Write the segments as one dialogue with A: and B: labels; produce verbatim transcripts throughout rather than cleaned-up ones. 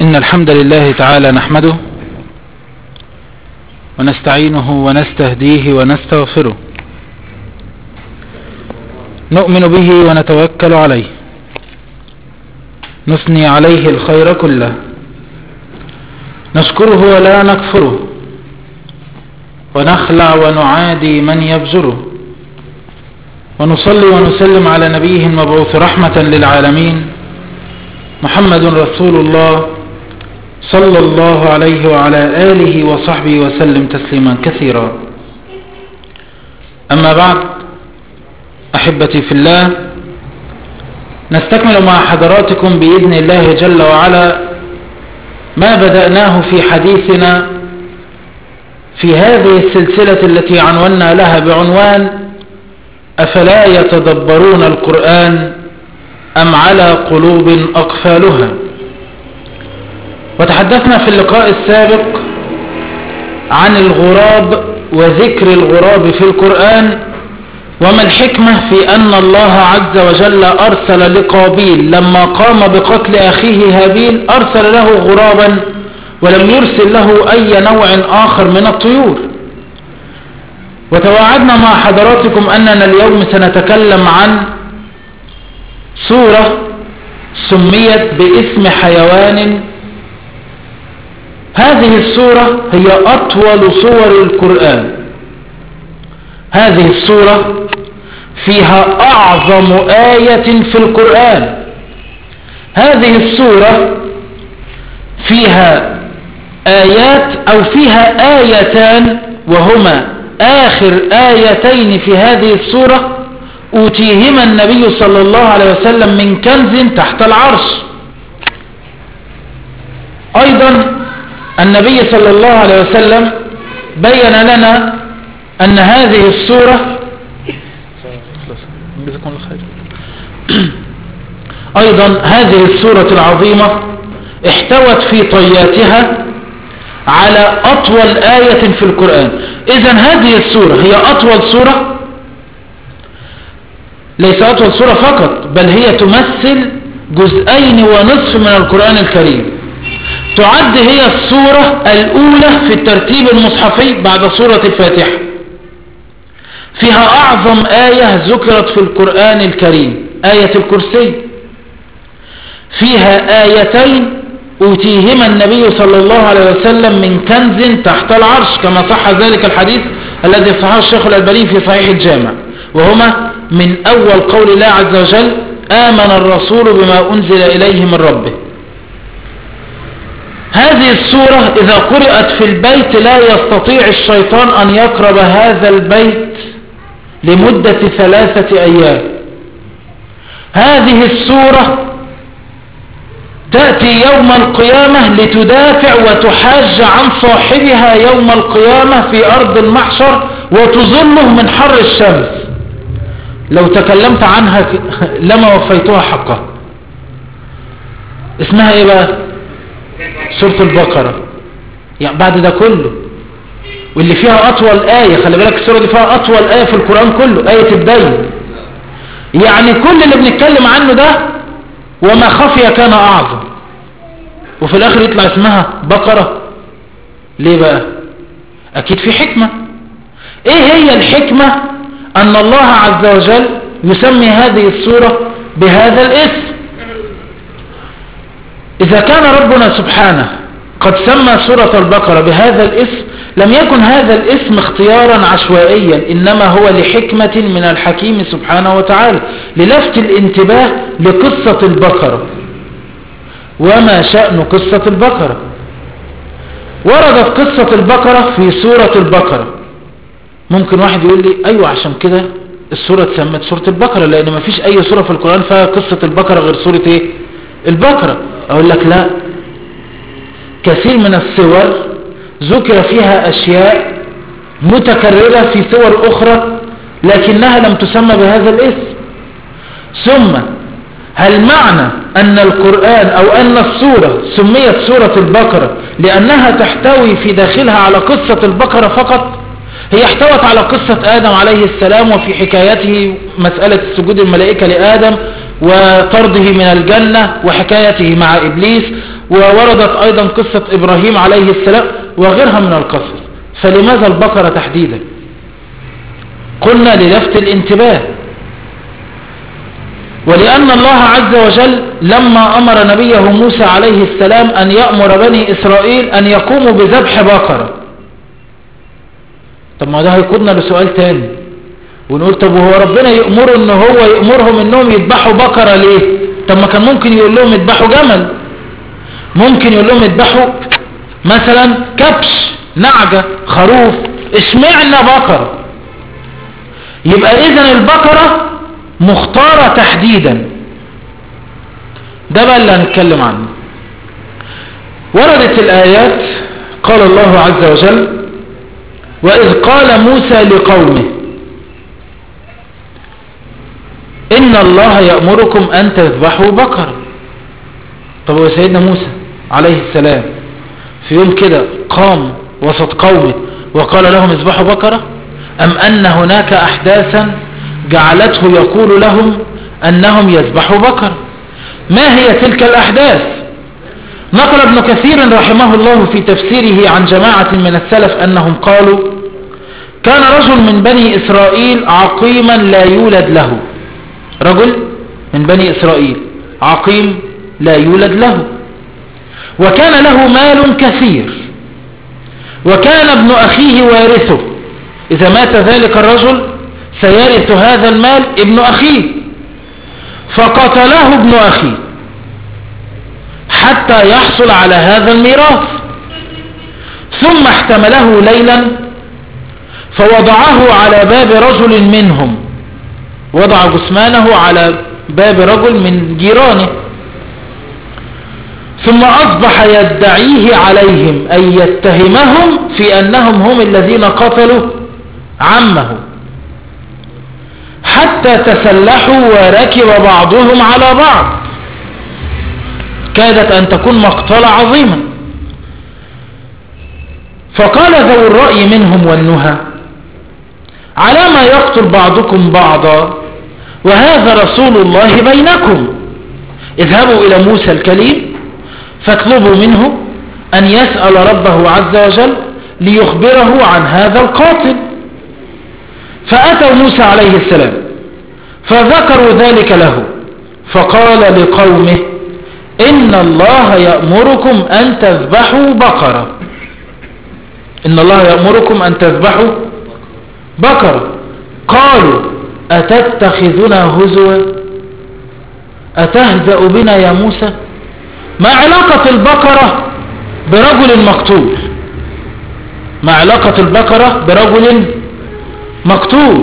A: إن الحمد لله تعالى نحمده ونستعينه ونستهديه ونستغفره، نؤمن به ونتوكل عليه، نثني عليه الخير كله، نشكره ولا نكفره، ونخلع ونعادي من يفجره، ونصلي ونسلم على نبيه المبعوث رحمة للعالمين محمد رسول الله صلى الله عليه وعلى آله وصحبه وسلم تسليما كثيرا. أما بعد، أحبتي في الله، نستكمل مع حضراتكم بإذن الله جل وعلا ما بدأناه في حديثنا في هذه السلسلة التي عنونا لها بعنوان أفلا يتدبرون القرآن أم على قلوب أقفالها. وتحدثنا في اللقاء السابق عن الغراب وذكر الغراب في القرآن، وما الحكمة في أن الله عز وجل أرسل لقابيل لما قام بقتل أخيه هابيل أرسل له غرابا ولم يرسل له أي نوع آخر من الطيور. وتواعدنا مع حضراتكم أننا اليوم سنتكلم عن سورة سميت باسم حيوان. هذه السورة هي أطول سور القرآن. هذه السورة فيها أعظم آية في القرآن. هذه السورة فيها آيات أو فيها آيتان وهما آخر آيتين في هذه السورة أوتيهما النبي صلى الله عليه وسلم من كنز تحت العرش. أيضا النبي صلى الله عليه وسلم بين لنا أن هذه السورة أيضا هذه السورة العظيمة احتوت في طياتها على أطول آية في القرآن. إذن هذه السورة هي أطول سورة، ليس أطول سورة فقط، بل هي تمثل جزئين ونصف من القرآن الكريم. تعد هي السورة الأولى في الترتيب المصحفي بعد سورة الفاتحة. فيها أعظم آية ذكرت في القرآن الكريم، آية الكرسي. فيها آيتين أوتيهما النبي صلى الله عليه وسلم من كنز تحت العرش، كما صح ذلك الحديث الذي صححه الشيخ الألباني في صحيح الجامع، وهما من أول قول الله عز وجل آمن الرسول بما أنزل إليه من ربه. هذه السورة إذا قرأت في البيت لا يستطيع الشيطان أن يقرب هذا البيت لمدة ثلاثة أيام. هذه السورة تأتي يوم القيامة لتدافع وتحاج عن صاحبها يوم القيامة في أرض المحشر وتظله من حر الشمس. لو تكلمت عنها لما وفيتها حقها. اسمها ايه بقى؟ سورة البقرة. يعني بعد ده كله واللي فيها أطول آية، خلي بالك السورة دي فيها أطول آية في القرآن كله، آية الدين. يعني كل اللي بنتكلم عنه ده وما خفي كان أعظم، وفي الآخر يطلع اسمها بقرة. ليه بقى؟ أكيد في حكمة. إيه هي الحكمة أن الله عز وجل يسمي هذه السورة بهذا الاسم؟ إذا كان ربنا سبحانه قد سمى سورة البقرة بهذا الاسم، لم يكن هذا الاسم اختيارا عشوائيا، إنما هو لحكمة من الحكيم سبحانه وتعالى، للفت الانتباه لقصة البقرة. وما شأن قصة البقرة؟ وردت قصة البقرة في سورة البقرة. ممكن واحد يقول لي أيوة عشان كده السورة تسمت سورة البقرة، لأن ما فيش أي سورة في القرآن فيها قصة البقرة غير سورة إيه؟ البقرة. أقول لك لا، كثير من السور ذكر فيها أشياء متكررة في سور أخرى لكنها لم تسمى بهذا الاسم. ثم هل معنى أن القرآن أو أن السورة سميت سورة البقرة لأنها تحتوي في داخلها على قصة البقرة فقط؟ هي احتوت على قصة آدم عليه السلام وفي حكايته مسألة سجود الملائكة لآدم وطرده من الجنة وحكايته مع إبليس ووردت أيضا قصة إبراهيم عليه السلام وغيرها من القصص. فلماذا البقرة تحديدا؟ قلنا للفت الانتباه، ولأن الله عز وجل لما أمر نبيه موسى عليه السلام أن يأمر بني إسرائيل أن يقوموا بذبح بقرة. طب ما ده هيقودنا لسؤال تاني ونقول طب وهو ربنا يأمره ان هو يأمرهم انهم يذبحوا بقرة ليه؟ طب ما كان ممكن يقول لهم يذبحوا جمل، ممكن يقول لهم يذبحوا مثلا كبش، نعجة، خروف، اشمعنا بقرة؟ يبقى اذن البقرة مختارة تحديدا. ده بقى اللي هنتكلم عنه. وردت الآيات قال الله عز وجل وإذ قال موسى لقومه إن الله يأمركم أن تذبحوا بقرة. طب وسيدنا موسى عليه السلام في يوم كده قام وسط قومه وقال لهم اذبحوا بقرة، أم أن هناك أحداثا جعلته يقول لهم أنهم يذبحوا بقرة؟ ما هي تلك الأحداث؟ نقل ابن كثير رحمه الله في تفسيره عن جماعة من السلف أنهم قالوا كان رجل من بني إسرائيل عقيما لا يولد له، رجل من بني إسرائيل عقيم لا يولد له، وكان له مال كثير، وكان ابن أخيه وارثه، إذا مات ذلك الرجل سيرث هذا المال ابن أخيه، فقتله ابن أخيه حتى يحصل على هذا الميراث، ثم احتمله ليلا فوضعه على باب رجل منهم، وضع جثمانه على باب رجل من جيرانه، ثم أصبح يدعيه عليهم أي يتهمهم في أنهم هم الذين قتلوا عمه، حتى تسلحوا وركب بعضهم على بعض، كادت أن تكون مقتلة عظيمة. فقال ذو الرأي منهم والنهى على ما يقتل بعضكم بعضا وهذا رسول الله بينكم، اذهبوا إلى موسى الكليم فاطلبوا منه أن يسأل ربه عز وجل ليخبره عن هذا القاتل. فأتوا موسى عليه السلام فذكروا ذلك له، فقال لقومه إن الله يأمركم أن تذبحوا بقرة، إن الله يأمركم أن تذبحوا بقرة. قالوا أتتخذنا هزوا، أتهزأ بنا يا موسى؟ ما علاقة البقرة برجل مقتول؟ ما علاقة البقرة برجل مقتول؟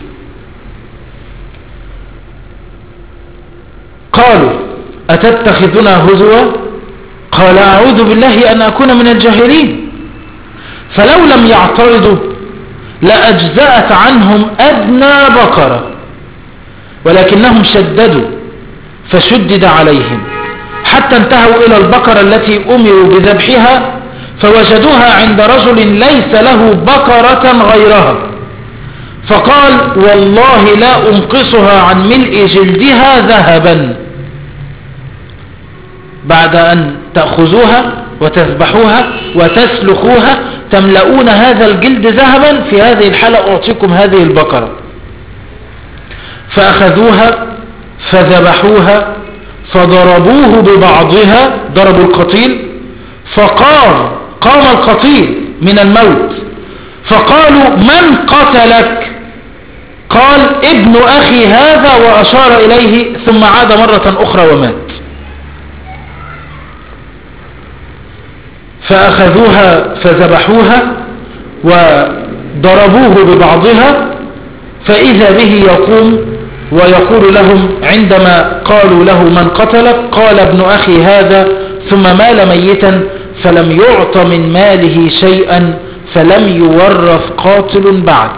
A: قالوا أتتخذنا هزوا؟ قال أعوذ بالله أن أكون من الجاهلين. فلو لم يعترضوا لأجزأت عنهم أدنى بقرة، ولكنهم شددوا فشدد عليهم حتى انتهوا إلى البقرة التي أمروا بذبحها، فوجدوها عند رجل ليس له بقرة غيرها، فقال والله لا أنقصها عن ملء جلدها ذهبا. بعد أن تأخذوها وتذبحوها وتسلخوها تملؤون هذا الجلد ذهبا، في هذه الحالة أعطيكم هذه البقرة. فأخذوها فذبحوها فضربوه ببعضها، ضربوا القتيل فقام قام القتيل من الموت، فقالوا من قتلك؟ قال ابن أخي هذا، وأشار إليه، ثم عاد مرة أخرى ومات. فأخذوها فذبحوها وضربوه ببعضها، فإذا به يقوم ويقول لهم عندما قالوا له من قتلك؟ قال ابن أخي هذا، ثم مال ميتا فلم يعط من ماله شيئا، فلم يورث قاتل بعد.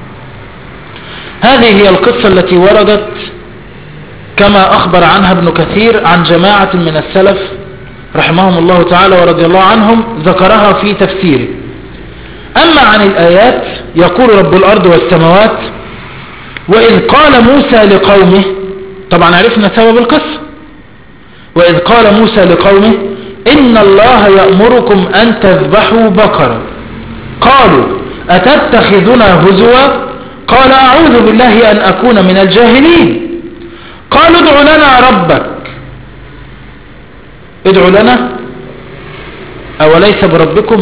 A: هذه هي القصة التي وردت كما أخبر عنها ابن كثير عن جماعة من السلف رحمهم الله تعالى ورضي الله عنهم، ذكرها في تفسيره. أما عن الآيات يقول رب الأرض والسماوات وإذ قال موسى لقومه، طبعا عرفنا سبب القصة، وإذ قال موسى لقومه إن الله يأمركم أن تذبحوا بقرة. قالوا أتتخذنا هزوا؟ قال أعوذ بالله أن أكون من الجاهلين. قالوا ادع لنا ربك. ادعوا لنا أوليس بربكم؟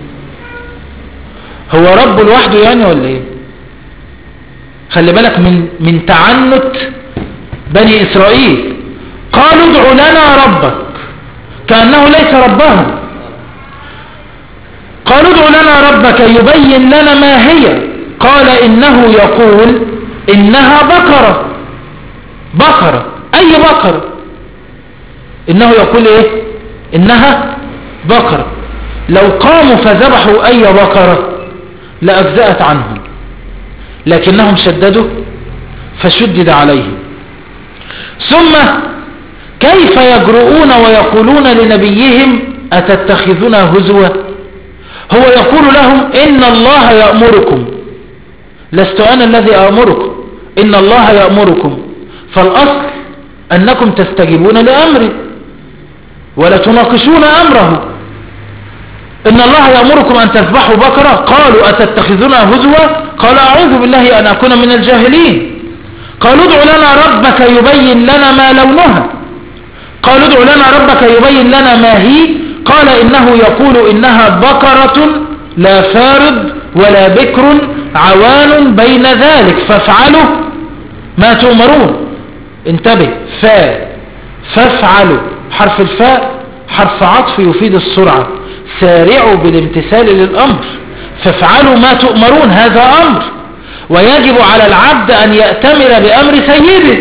A: هو رب لوحده يعني ولا ايه؟ خلي بالك من من تعنت بني إسرائيل. قالوا ادع لنا ربك كأنه ليس ربهم. قالوا ادع لنا ربك يبين لنا ما هي. قال إنه يقول إنها بقرة. بقرة أي بقرة؟ إنه يقول إيه؟ إنها بقرة. لو قاموا فذبحوا أي بقرة لأجزأت عنهم، لكنهم شددوا فشدد عليهم. ثم كيف يجرؤون ويقولون لنبيهم أتتخذنا هزوا؟ هو يقول لهم إن الله يأمركم، لست أنا الذي أأمركم، إن الله يأمركم. فالأصل أنكم تستجيبون لأمره ولا تناقشون أمره. إن الله يأمركم أن تذبحوا بقرة. قالوا أتتخذنا هزوا؟ قال أعوذ بالله أن أكون من الجاهلين. قالوا ادع لنا ربك يبين لنا ما لونها. قالوا ادع لنا ربك يبين لنا ما هي. قال إنه يقول إنها بقرة لا فارض ولا بكر عوان بين ذلك فافعلوا ما تؤمرون. انتبه، فا فافعلوا حرف الفاء حرف عطف يفيد السرعة. سارعوا بالامتثال للأمر، فافعلوا ما تؤمرون، هذا أمر ويجب على العبد أن يأتمر بأمر سيده.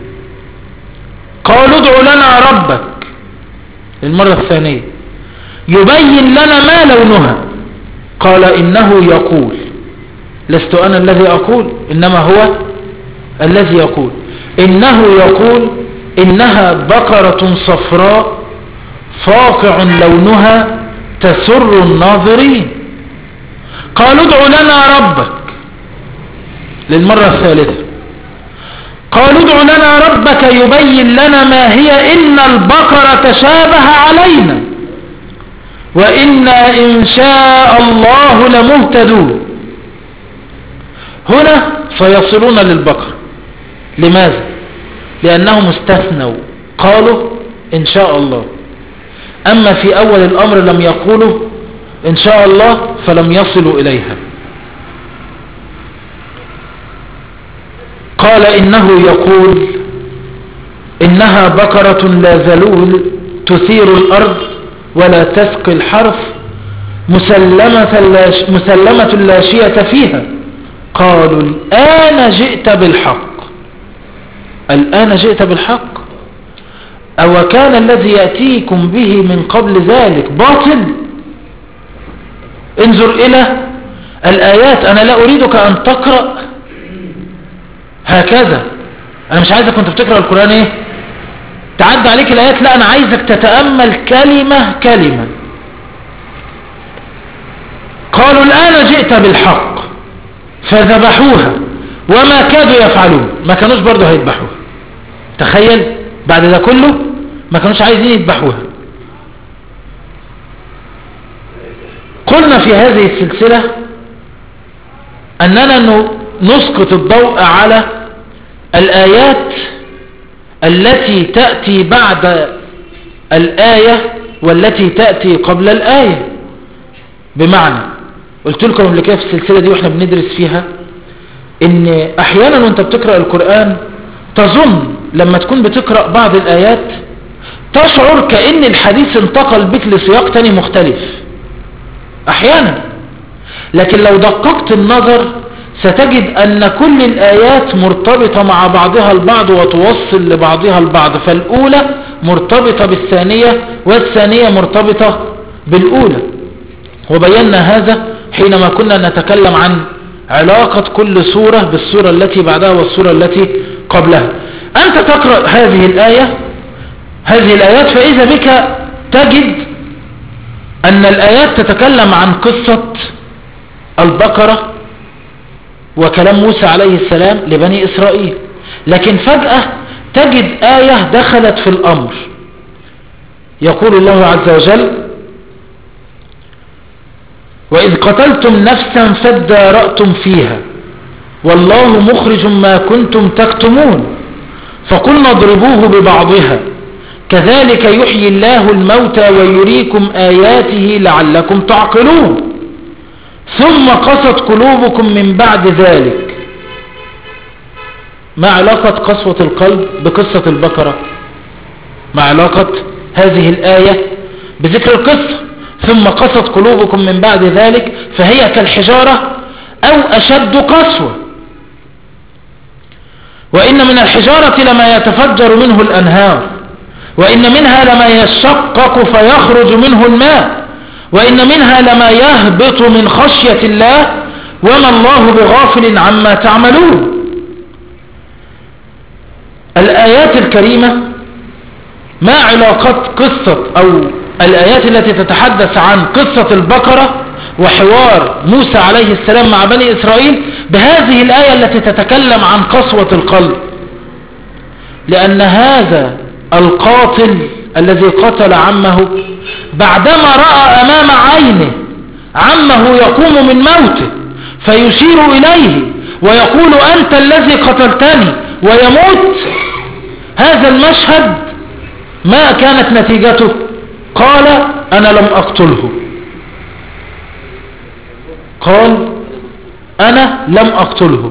A: قالوا ادع لنا ربك المرة الثانية يبين لنا ما لونها. قال إنه يقول، لست أنا الذي أقول إنما هو الذي يقول، إنه يقول إنها بقرة صفراء فاقع لونها تسر الناظرين. قالوا ادع لنا ربك للمرة الثالثة. قالوا ادع لنا ربك يبين لنا ما هي إن البقرة تشابه علينا وإنا إن شاء الله لمهتدون. هنا فيصلون للبقرة. لماذا؟ لأنهم استثنوا قالوا إن شاء الله. أما في أول الأمر لم يقولوا إن شاء الله فلم يصلوا إليها. قال إنه يقول إنها بقرة لا ذلول تثير الأرض ولا تسقي الحرث مسلمة لا, مسلمة لا شية فيها. قالوا الآن جئت بالحق. الآن جئت بالحق أو كان الذي يأتيكم به من قبل ذلك باطل؟ انظر إلى الآيات. أنا لا أريدك أن تقرأ هكذا. أنا مش عايزك كنت بتقرأ القرآن إيه تعدى عليك الآيات، لا أنا عايزك تتأمل كلمة كلمة. قالوا الآن جئت بالحق فذبحوها وما كادوا يفعلون. ما كانوش برضو هيذبحوها. تخيل بعد ده كله ما كانوش عايزين يذبحوها. قلنا في هذه السلسلة أننا نسقط الضوء على الآيات التي تأتي بعد الآية والتي تأتي قبل الآية. بمعنى قلت لكم قبل كده في السلسلة دي واحنا بندرس فيها ان احيانا وانت بتقرأ القرآن تظن لما تكون بتقرأ بعض الآيات تشعر كأن الحديث انتقل بك لسياق تاني مختلف احيانا، لكن لو دققت النظر ستجد أن كل الآيات مرتبطة مع بعضها البعض وتوصل لبعضها البعض. فالأولى مرتبطة بالثانية والثانية مرتبطة بالأولى. وبينا هذا حينما كنا نتكلم عن علاقة كل سورة بالسورة التي بعدها والسورة التي قبلها. أنت تقرأ هذه الآية هذه الآيات فإذا بك تجد أن الآيات تتكلم عن قصة البقرة وكلام موسى عليه السلام لبني إسرائيل، لكن فجأة تجد آية دخلت في الأمر يقول الله عز وجل: وإذ قتلتم نفسا فادارأتم فيها والله مخرج ما كنتم تكتمون فقلنا اضربوه ببعضها كذلك يحيي الله الموتى ويريكم آياته لعلكم تعقلون ثم قست قلوبكم من بعد ذلك. ما علاقة قسوة القلب بقصة البقرة؟ ما علاقة هذه الآية بذكر القصة؟ ثم قست قلوبكم من بعد ذلك فهي كالحجارة أو أشد قسوة. وإن من الحجارة لما يتفجر منه الأنهار وإن منها لما يشقق فيخرج منه الماء وإن منها لما يهبط من خشية الله وما الله بغافل عما تعملون. الآيات الكريمة ما علاقة قصة أو الآيات التي تتحدث عن قصة البقرة وحوار موسى عليه السلام مع بني إسرائيل بهذه الآية التي تتكلم عن قسوة القلب؟ لأن هذا القاتل الذي قتل عمه بعدما رأى أمام عينه عمه يقوم من موته فيشير إليه ويقول أنت الذي قتلتني ويموت، هذا المشهد ما كانت نتيجته؟ قال أنا لم أقتله. قال أنا لم أقتله.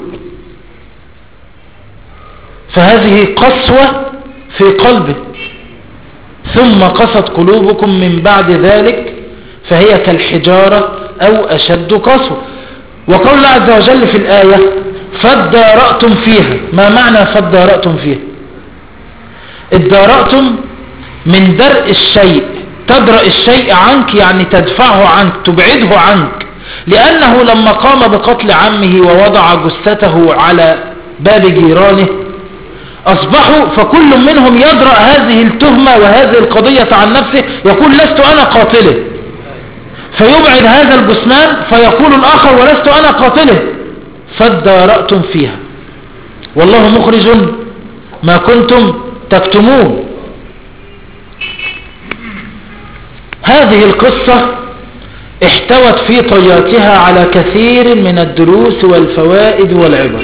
A: فهذه قسوة في قلبه. ثم قست قلوبكم من بعد ذلك فهي كالحجارة أو أشد قسوة. وقول الله عز وجل في الآية فادارأتم فيها. ما معنى فادارأتم فيها؟ ادارأتم من درء الشيء، تدرأ الشيء عنك يعني تدفعه عنك، تبعده عنك. لأنه لما قام بقتل عمه ووضع جثته على باب جيرانه أصبحوا فكل منهم يدرأ هذه التهمة وهذه القضية عن نفسه، يقول لست أنا قاتله، فيبعد هذا الجثمان فيقول الآخر ولست أنا قاتله. فادارأتم فيها والله مخرج ما كنتم تكتمون. هذه القصة احتوت في طياتها على كثير من الدروس والفوائد والعبر،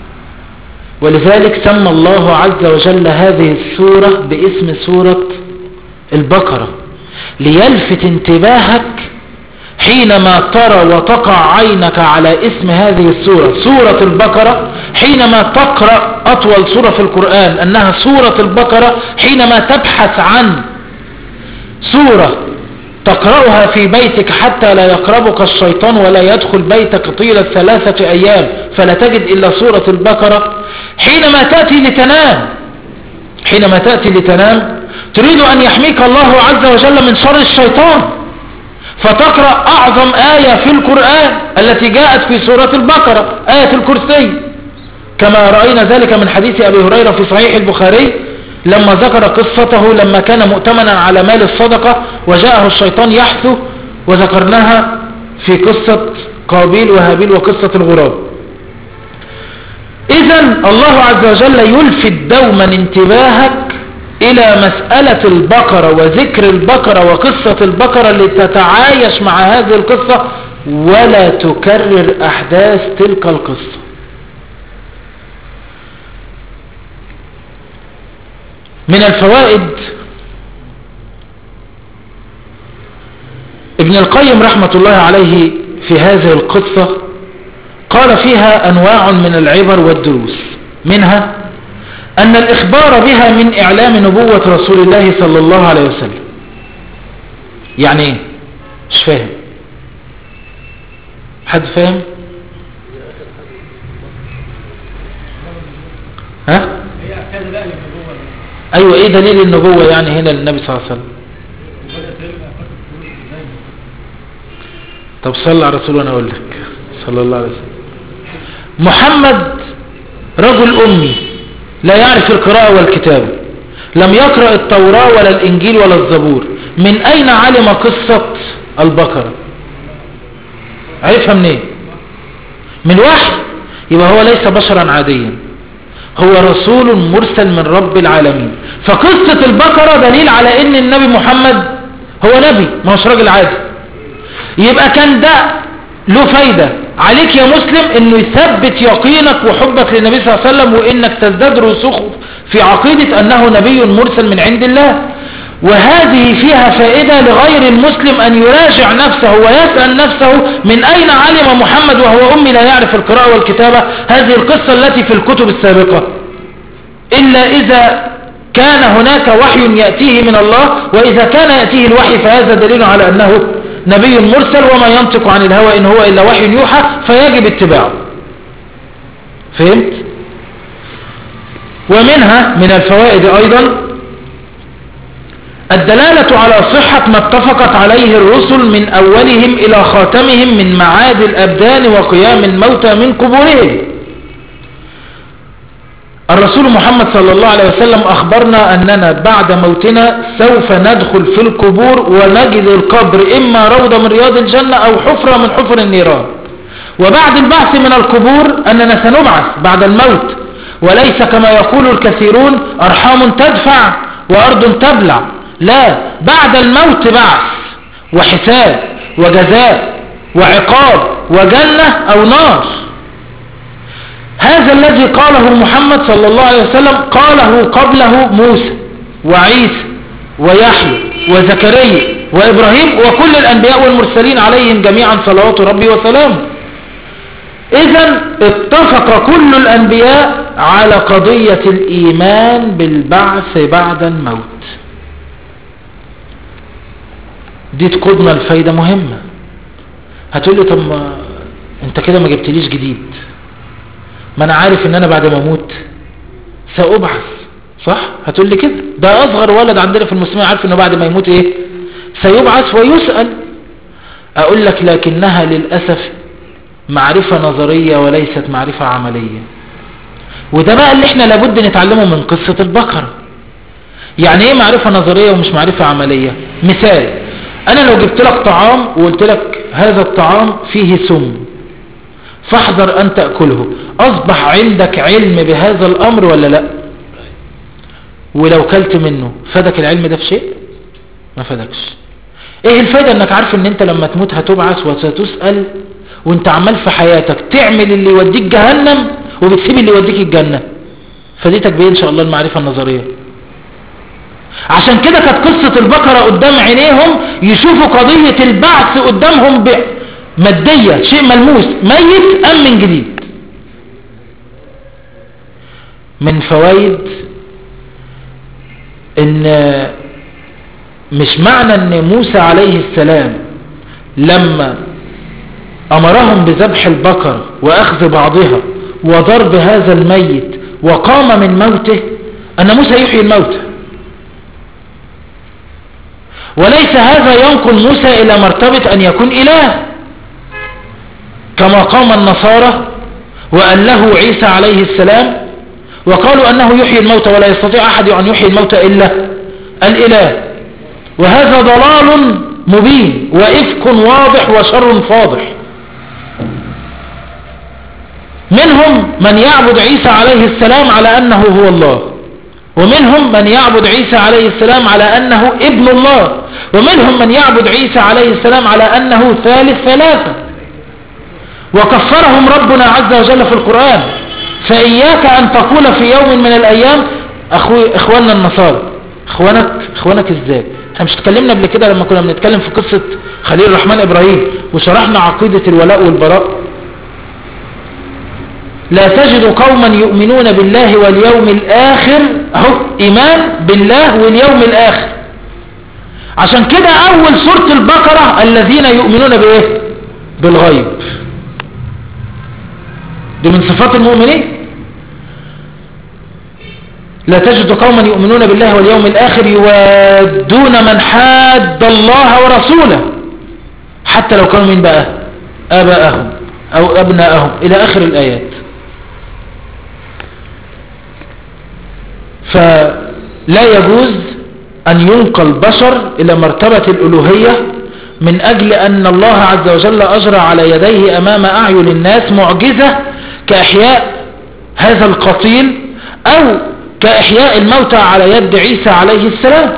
A: ولذلك سمى الله عز وجل هذه السورة باسم سورة البقرة ليلفت انتباهك حينما ترى وتقع عينك على اسم هذه السورة سورة البقرة، حينما تقرأ أطول سورة في القرآن أنها سورة البقرة، حينما تبحث عن سورة تقرأها في بيتك حتى لا يقربك الشيطان ولا يدخل بيتك طيلة ثلاثة أيام فلا تجد إلا سورة البقرة، حينما تأتي لتنام حينما تأتي لتنام تريد أن يحميك الله عز وجل من شر الشيطان، فتقرأ أعظم آية في القرآن التي جاءت في سورة البقرة، آية الكرسي، كما رأينا ذلك من حديث أبي هريرة في صحيح البخاري لما ذكر قصته لما كان مؤتمنا على مال الصدقة وجاءه الشيطان يحثو، وذكرناها في قصة قابيل وهابيل وقصة الغراب. إذن الله عز وجل يلفت دوما انتباهك إلى مسألة البقرة وذكر البقرة وقصة البقرة لتتعايش مع هذه القصة ولا تكرر أحداث تلك القصة. من الفوائد ابن القيم رحمة الله عليه في هذه القصة قال فيها أنواع من العبر والدروس، منها أن الإخبار بها من إعلام نبوة رسول الله صلى الله عليه وسلم. يعني إيه؟ مش فاهم؟ حد فاهم؟ ها؟ أيوة، إيه دليل النبوة يعني هنا للنبي صلى الله عليه وسلم؟ طب صلى على رسول وانا اقول لك صلى الله عليه وسلم. محمد رجل أمي لا يعرف القراءة والكتابة، لم يقرأ التوراة ولا الإنجيل ولا الزبور، من أين علم قصة البقرة؟ عرفها منين؟ من وحي. يبقى هو ليس بشرا عاديا، هو رسول مرسل من رب العالمين. فقصة البقرة دليل على ان النبي محمد هو نبي، ما هوش راجل عادي. يبقى كان ده له فايدة عليك يا مسلم، انه يثبت يقينك وحبك للنبي صلى الله عليه وسلم، وانك تزداد رسوخ في عقيدة انه نبي مرسل من عند الله. وهذه فيها فائدة لغير المسلم أن يراجع نفسه ويسأل نفسه من أين علم محمد وهو أمي لا يعرف القراءة والكتابة هذه القصة التي في الكتب السابقة، إلا إذا كان هناك وحي يأتيه من الله، وإذا كان يأتيه الوحي فهذا دليل على أنه نبي مرسل، وما ينطق عن الهوى إن هو إلا وحي يوحى، فيجب اتباعه. فهمت؟ ومنها من الفوائد أيضا الدلالة على صحة ما اتفقت عليه الرسل من أولهم إلى خاتمهم من معاد الأبدان وقيام الموتى من قبورهم. الرسول محمد صلى الله عليه وسلم أخبرنا أننا بعد موتنا سوف ندخل في القبور ونجد القبر إما روضة من رياض الجنة أو حفرة من حفر النيران. وبعد البعث من القبور أننا سنبعث بعد الموت، وليس كما يقول الكثيرون أرحام تدفع وأرض تبلع، لا، بعد الموت بعث وحساب وجزاء وعقاب وجنة أو نار. هذا الذي قاله محمد صلى الله عليه وسلم قاله قبله موسى وعيسى ويحيى وزكريا وإبراهيم وكل الأنبياء والمرسلين عليهم جميعا صلوات ربي وسلامه. إذن اتفق كل الأنبياء على قضية الإيمان بالبعث بعد الموت. دي تقودنا الفايدة مهمة. هتقول لي طب ما انت كده ما جبتليش جديد، ما انا عارف ان انا بعد ما اموت سأبعث، صح؟ هتقول لي كده، ده اصغر ولد عندنا في المسلمين عارف انه بعد ما يموت ايه؟ سيبعث ويسأل. اقول لك لكنها للأسف معرفة نظرية وليست معرفة عملية، وده بقى اللي احنا لابد نتعلمه من قصة البقرة. يعني ايه معرفة نظرية ومش معرفة عملية؟ مثال، انا لو جبت لك طعام وقلت لك هذا الطعام فيه سم فاحذر ان تأكله، اصبح عندك علم بهذا الامر ولا لا؟ ولو كلت منه فادك العلم ده في شيء؟ ما فادكش. ايه الفايدة انك عارف ان انت لما تموت هتبعث وستسأل، وانت عمال في حياتك تعمل اللي يوديك جهنم وبتسيب اللي يوديك الجنة؟ فديتك بايه ان شاء الله المعرفة النظرية؟ عشان كده كانت قصة البقرة قدام عينيهم، يشوفوا قضية البعث قدامهم مادية، شيء ملموس، ميت أم من جديد. من فوائد ان مش معنى ان موسى عليه السلام لما امرهم بذبح البقر واخذ بعضها وضرب هذا الميت وقام من موته ان موسى يحيي الموتى، وليس هذا ينقل موسى الى مرتبة ان يكون اله كما قام النصارى وقال له عيسى عليه السلام وقالوا انه يحيي الموتى ولا يستطيع احد ان يحيي الموتى الا الاله. وهذا ضلال مبين وإفك واضح وشر فاضح. منهم من يعبد عيسى عليه السلام على أنه هو الله، ومنهم من يعبد عيسى عليه السلام على أنه ابن الله، ومنهم من يعبد عيسى عليه السلام على أنه ثالث ثلاثة، وكفرهم ربنا عز وجل في القرآن. فإياك أن تقول في يوم من الأيام أخوي إخواننا النصارى، إخوانك إخوانك إزاي؟ احنا مش اتكلمنا قبل كده لما كنا بنتكلم في قصة خليل الرحمن إبراهيم وشرحنا عقيدة الولاء والبراء؟ لا تجد قوما يؤمنون بالله واليوم الآخر، اهو إيمان بالله واليوم الآخر. عشان كده أول سورة البقرة الذين يؤمنون بإيه؟ بالغيب. دي من صفات المؤمنين. لا تجد قوما يؤمنون بالله واليوم الآخر يوادون من حاد الله ورسوله حتى لو كانوا من بقى آباءهم أو أبناءهم إلى آخر الآيات. فلا يجوز أن ينقل بشر إلى مرتبة الألوهية من أجل أن الله عز وجل أجرى على يديه أمام أعين الناس معجزة كإحياء هذا القتيل أو كإحياء الموتى على يد عيسى عليه السلام.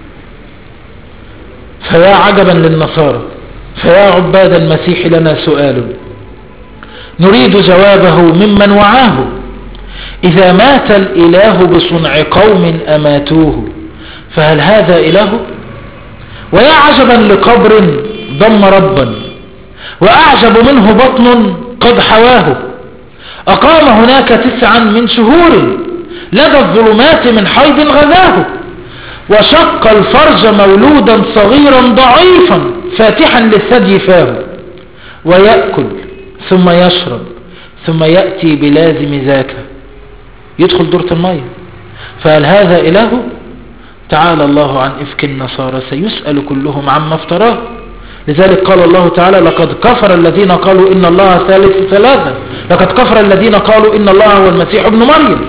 A: فيا عجبا للنصارى، فيا عباد المسيح لنا سؤال نريد جوابه ممن وعاه. إذا مات الإله بصنع قوم أماتوه فهل هذا إله؟ ويا عجبا لقبر ضم ربا وأعجب منه بطن قد حواه. أقام هناك تسعا من شهور لدى الظلمات من حيض غذاه، وشق الفرج مولودا صغيرا ضعيفا فاتحا للثدي فاه، ويأكل ثم يشرب ثم يأتي بلازم ذاك يدخل دورة المية. فهل هذا إله؟ تعالى الله عن إفك النصارى سيسأل كلهم عما افتراه. لذلك قال الله تعالى لقد كفر الذين قالوا إن الله ثالث ثلاثة، لقد كفر الذين قالوا إن الله هو المسيح ابن مريم.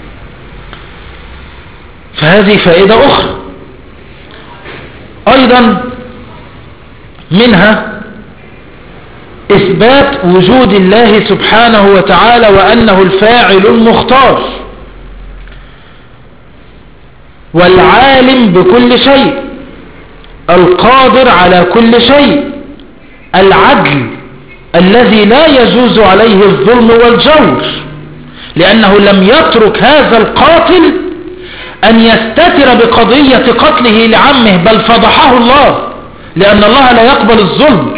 A: فهذه فائدة أخرى أيضا منها إثبات وجود الله سبحانه وتعالى وأنه الفاعل المختار والعالم بكل شيء القادر على كل شيء العدل الذي لا يجوز عليه الظلم والجور، لأنه لم يترك هذا القاتل أن يستتر بقضية قتله لعمه، بل فضحه الله، لأن الله لا يقبل الظلم.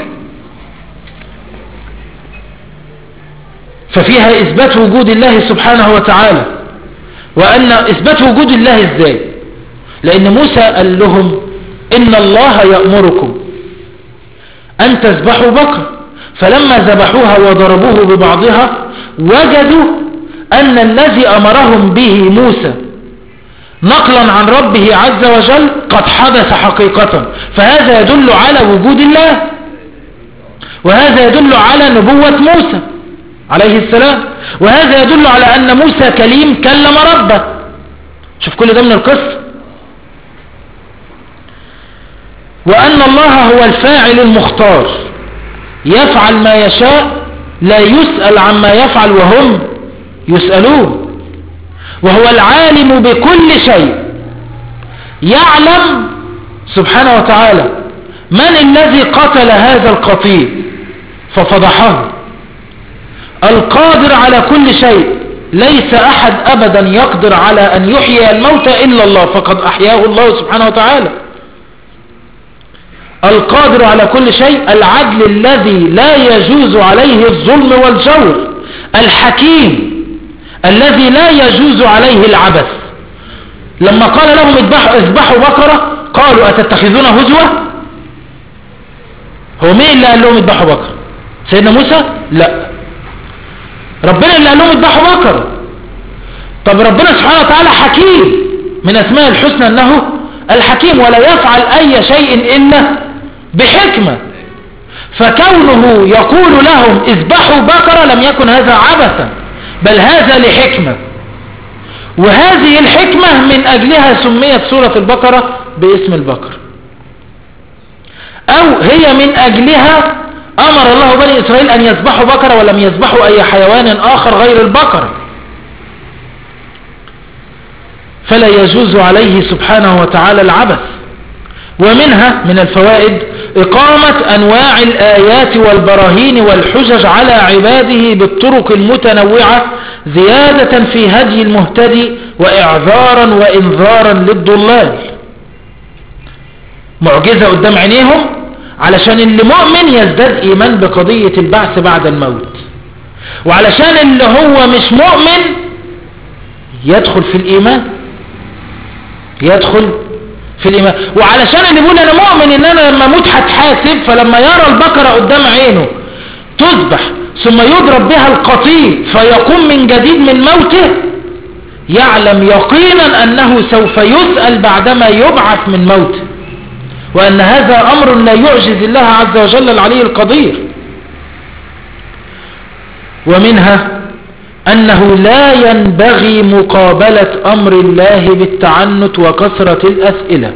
A: ففيها إثبات وجود الله سبحانه وتعالى. وأن إثبات وجود الله إزاي؟ لأن موسى قال لهم إن الله يأمركم أن تذبحوا بقرة، فلما ذبحوها وضربوه ببعضها وجدوا أن الذي أمرهم به موسى نقلا عن ربه عز وجل قد حدث حقيقة. فهذا يدل على وجود الله، وهذا يدل على نبوة موسى عليه السلام، وهذا يدل على أن موسى كليم كلم ربه. شوف كل ده من القصة. وأن الله هو الفاعل المختار يفعل ما يشاء لا يسأل عما يفعل وهم يسألون. وهو العالم بكل شيء يعلم سبحانه وتعالى من الذي قتل هذا القتيل ففضحه. القادر على كل شيء، ليس أحد أبدا يقدر على أن يحيي الموت إلا الله، فقد أحياه الله سبحانه وتعالى. القادر على كل شيء، العدل الذي لا يجوز عليه الظلم والجور، الحكيم الذي لا يجوز عليه العبث. لما قال لهم اذبحوا, اذبحوا بقرة قالوا أتتخذون هزوة؟ هو مين اللي قال لهم اذبحوا بقرة؟ سيدنا موسى؟ لا، ربنا اللي قال لهم اذبحوا بقرة. طب ربنا سبحانه وتعالى حكيم، من أسماء الحسنى أنه الحكيم، ولا يفعل أي شيء إلا بحكمة. فكونه يقول لهم اذبحوا بقرة لم يكن هذا عبثا، بل هذا لحكمة، وهذه الحكمة من أجلها سميت سورة البقرة باسم البقرة، أو هي من أجلها أمر الله بني إسرائيل أن يذبحوا بقرة ولم يذبحوا أي حيوان آخر غير البقرة. فلا يجوز عليه سبحانه وتعالى العبث. ومنها من الفوائد إقامة أنواع الآيات والبراهين والحجج على عباده بالطرق المتنوعة زيادة في هدي المهتدي وإعذارا وإنذارا للضلال. معجزة قدام عينيهم علشان اللي مؤمن يزداد إيمان بقضية البعث بعد الموت، وعلشان اللي هو مش مؤمن يدخل في الإيمان يدخل في الإيمان وعلشان اللي يقول أنا مؤمن إن أنا لما موت هتحاسب، فلما يرى البقرة قدام عينه تذبح ثم يضرب بها القتيل فيقوم من جديد من موته، يعلم يقينا أنه سوف يسأل بعدما يبعث من موته، وأن هذا أمر لا يعجز الله عز وجل العلي القدير. ومنها أنه لا ينبغي مقابلة أمر الله بالتعنت وكثرة الأسئلة.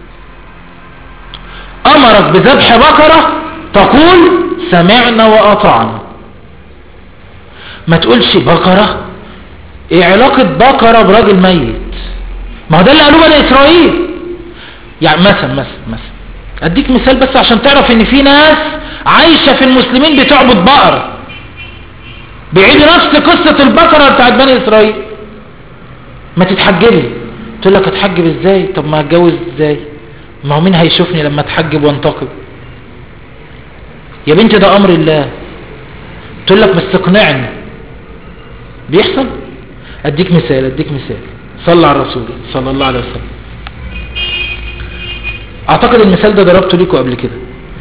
A: أمرك بذبح بقرة تقول سمعنا وأطعنا، ما تقولش بقرة ايه علاقة بقرة براجل ميت؟ ما هو ده اللي قالوه بني اسرائيل. يعني مثلا مثلا مثلا اديك مثال بس عشان تعرف ان في ناس عايشة في المسلمين بتعبد بقرة، بيعيدوا نفس قصة البقرة بتاعت بني اسرائيل. ما تتحجبي، تقول لك اتحجب ازاي؟ طب ما اتجوز ازاي؟ ما هو مين هيشوفني لما اتحجب وانتقب؟ يا بنتي ده امر الله. تقول لك بس اقنعني. بيحصل. اديك مثال اديك مثال صلى على الرسول صلى الله عليه وسلم. اعتقد المثال ده ضربته ليكوا قبل كده.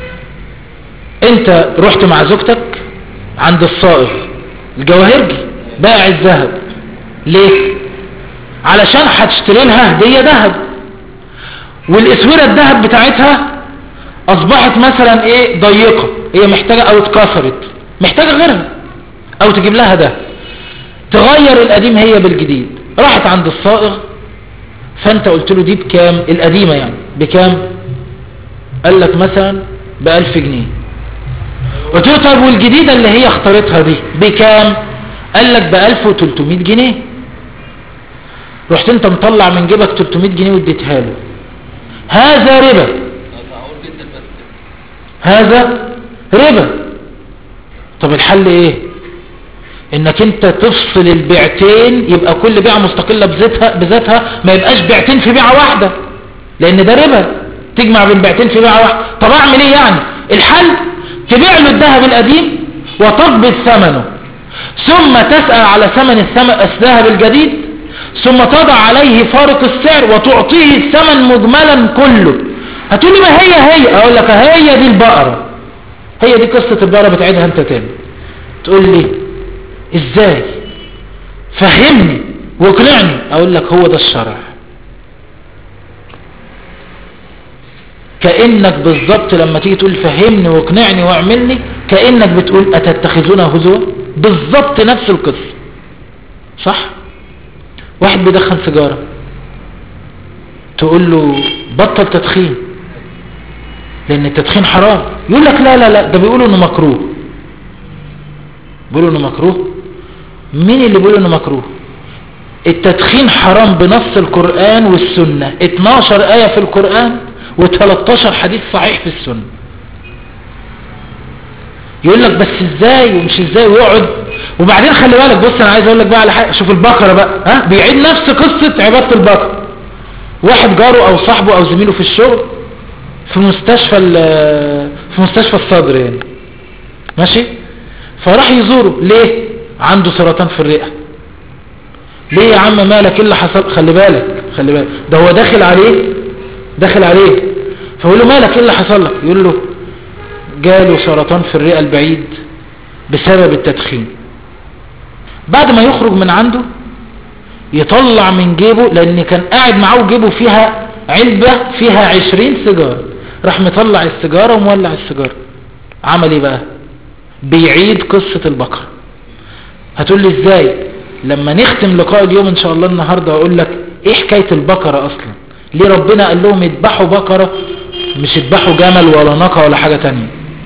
A: انت رحت مع زوجتك عند الصائغ الجواهرجي بائع الذهب. ليه؟ علشان هتشتري لها هدية ذهب، والاسورة الذهب بتاعتها اصبحت مثلا ايه ضيقة، هي محتاجة او اتكسرت محتاجة غيرها او تجيب لها ده، تغير القديم هي بالجديد. راحت عند الصائغ، فانت قلت له دي بكام القديمة يعني بكام؟ قال لك مثلا بألف جنيه. قلت له طيب والجديدة اللي هي اختارتها دي بكام؟ قال لك بألف وتلتمية جنيه. رحت انت مطلع من جيبك تلتمية جنيه واديتها له. هذا ربا، هذا ربا. طب الحل ايه؟ انك انت تفصل البيعتين، يبقى كل بيعة مستقلة بذاتها بذاتها، ما يبقاش بيعتين في بيعة واحدة، لان ده ربا تجمع بين بيعتين في بيعة واحدة. طب اعمل ايه يعني؟ الحل تبيع له الذهب القديم وتقبض ثمنه، ثم تسأل على ثمن الذهب الجديد، ثم تضع عليه فارق السعر وتعطيه الثمن مجملا كله. هتقول لي ما هي هي، اقول لك هي دي البقرة، هي دي قصة البقرة بتعيدها انت تاني. تقول لي ازاي؟ فهمني واقنعني. اقول لك هو ده الشرع. كأنك بالضبط لما تيجي تقول فهمني واقنعني واعملني، كأنك بتقول اتتخذونها هزوا. بالضبط نفس القصة. صح؟ واحد بيدخن سيجارة، تقول له بطل تدخين لان التدخين حرام. يقول لك لا لا لا ده بيقولوا انه مكروه. بيقولوا انه مكروه؟ مين اللي بيقولوا انه مكروه؟ التدخين حرام بنص القرآن والسنة، اتناشر آية في القرآن وتلتاشر حديث صحيح في السنة. يقول لك بس ازاي ومش ازاي ويقعد. وبعدين خلي بالك، بص انا عايز اقول لك بقى على حاجه. شوف البقره بقى، ها بيعيد نفس قصه عباده البقره. واحد جاره او صاحبه او زميله في الشغل في مستشفى في مستشفى الصدر يعني، ماشي، فراح يزوره. ليه؟ عنده سرطان في الرئه. ليه يا عم مالك؟ ايه اللي حصل؟ خلي بالك خلي بالك ده هو داخل عليه داخل عليه فيقول له مالك؟ ايه اللي حصل لك؟ يقول له جاله سرطان في الرئه البعيد بسبب التدخين. بعد ما يخرج من عنده يطلع من جيبه، لان كان قاعد معاه جيبه فيها علبة فيها عشرين سيجارة، راح مطلع السيجارة ومولع السيجارة. عمل ايه بقى؟ بيعيد قصة البقرة. هتقول لي ازاي؟ لما نختم لقاء اليوم ان شاء الله النهاردة اقول لك ايه حكاية البقرة اصلا، ليه ربنا قال لهم يذبحوا بقرة مش يذبحوا جمل ولا ناقة ولا حاجة تانية.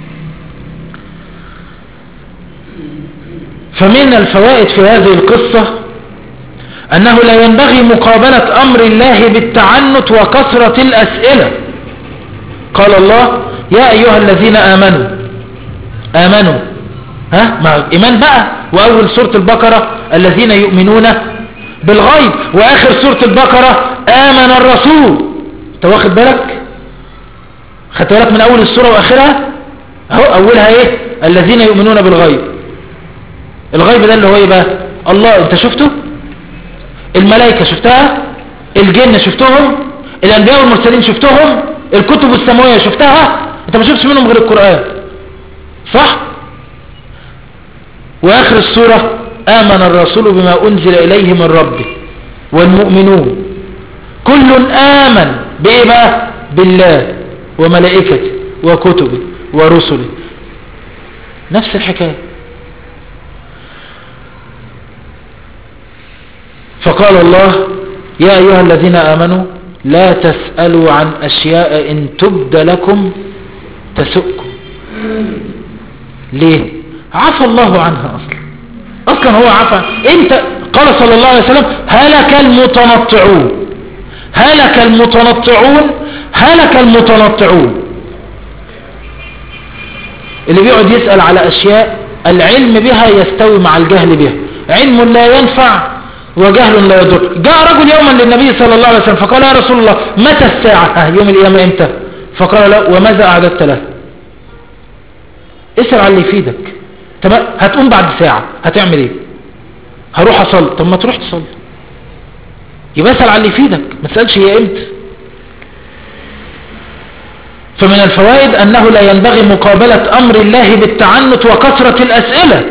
A: فمن الفوائد في هذه القصة أنه لا ينبغي مقابلة أمر الله بالتعنت وكثرة الأسئلة. قال الله يا أيها الذين آمنوا آمنوا ها مع إيمان بقى. وأول سورة البقرة الذين يؤمنون بالغيب، وآخر سورة البقرة آمن الرسول. أنت واخد بالك؟ خدت بالك من أول السورة وآخرها؟ أهو أولها إيه؟ الذين يؤمنون بالغيب. الغيب ده اللي هو ايه بقى؟ الله انت شفته؟ الملائكة شفتها؟ الجن شفتهم؟ الانبياء والمرسلين شفتهم؟ الكتب السماوية شفتها؟ انت ما شفتش منهم غير القرآن، صح؟ واخر السورة آمن الرسول بما انزل اليه من ربه والمؤمنون كل آمن بايه بقى؟ بالله وملائكته وكتبه ورسله. نفس الحكاية. فقال الله يا أيها الذين آمنوا لا تسألوا عن أشياء إن تبد لكم تسؤكم. ليه؟ عفى الله عنها. أصلا أصلا هو عفى. أنت قال صلى الله عليه وسلم هلك المتنطعون هلك المتنطعون هلك المتنطعون. اللي بيقعد يسأل على أشياء العلم بها يستوي مع الجهل بها، علم لا ينفع وجهل لا يضر. جاء رجل يوما للنبي صلى الله عليه وسلم فقال يا رسول الله متى الساعة؟ يوم القيامة امتى؟ فقال له وماذا أعددت له؟ اسأل على اللي يفيدك. تمام، هتقوم بعد ساعة هتعمل ايه؟ هروح اصلي. طب ما تروح تصلي، يبقى اسأل على اللي يفيدك، ما تسألش هي امتى. فمن الفوائد أنه لا ينبغي مقابلة أمر الله بالتعنت وكثرة الأسئلة.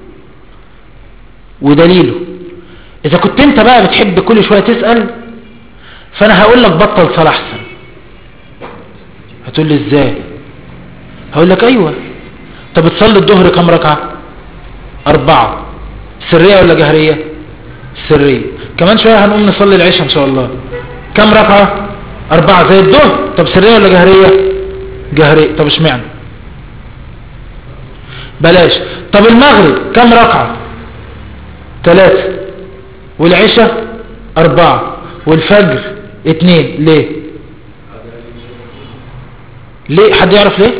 A: ودليله إذا كنت أنت بقى بتحب كل شوية تسأل، فأنا هقول لك بطل صلاة أحسن. هتقول لي إزاي؟ هقول لك أيوة. طب بتصلي الظهر كم ركعة؟ أربعة. سرية ولا جهرية؟ سرية. كمان شوية هنقوم نصلي العشاء إن شاء الله. كم ركعة؟ أربعة زي الظهر. طب سرية ولا جهرية؟ جهرية. طب اشمعنى؟ بلاش. طب المغرب كم ركعة؟ ثلاثة. والعشاء أربعة. والفجر اتنين. ليه؟ ليه؟ حد يعرف ليه؟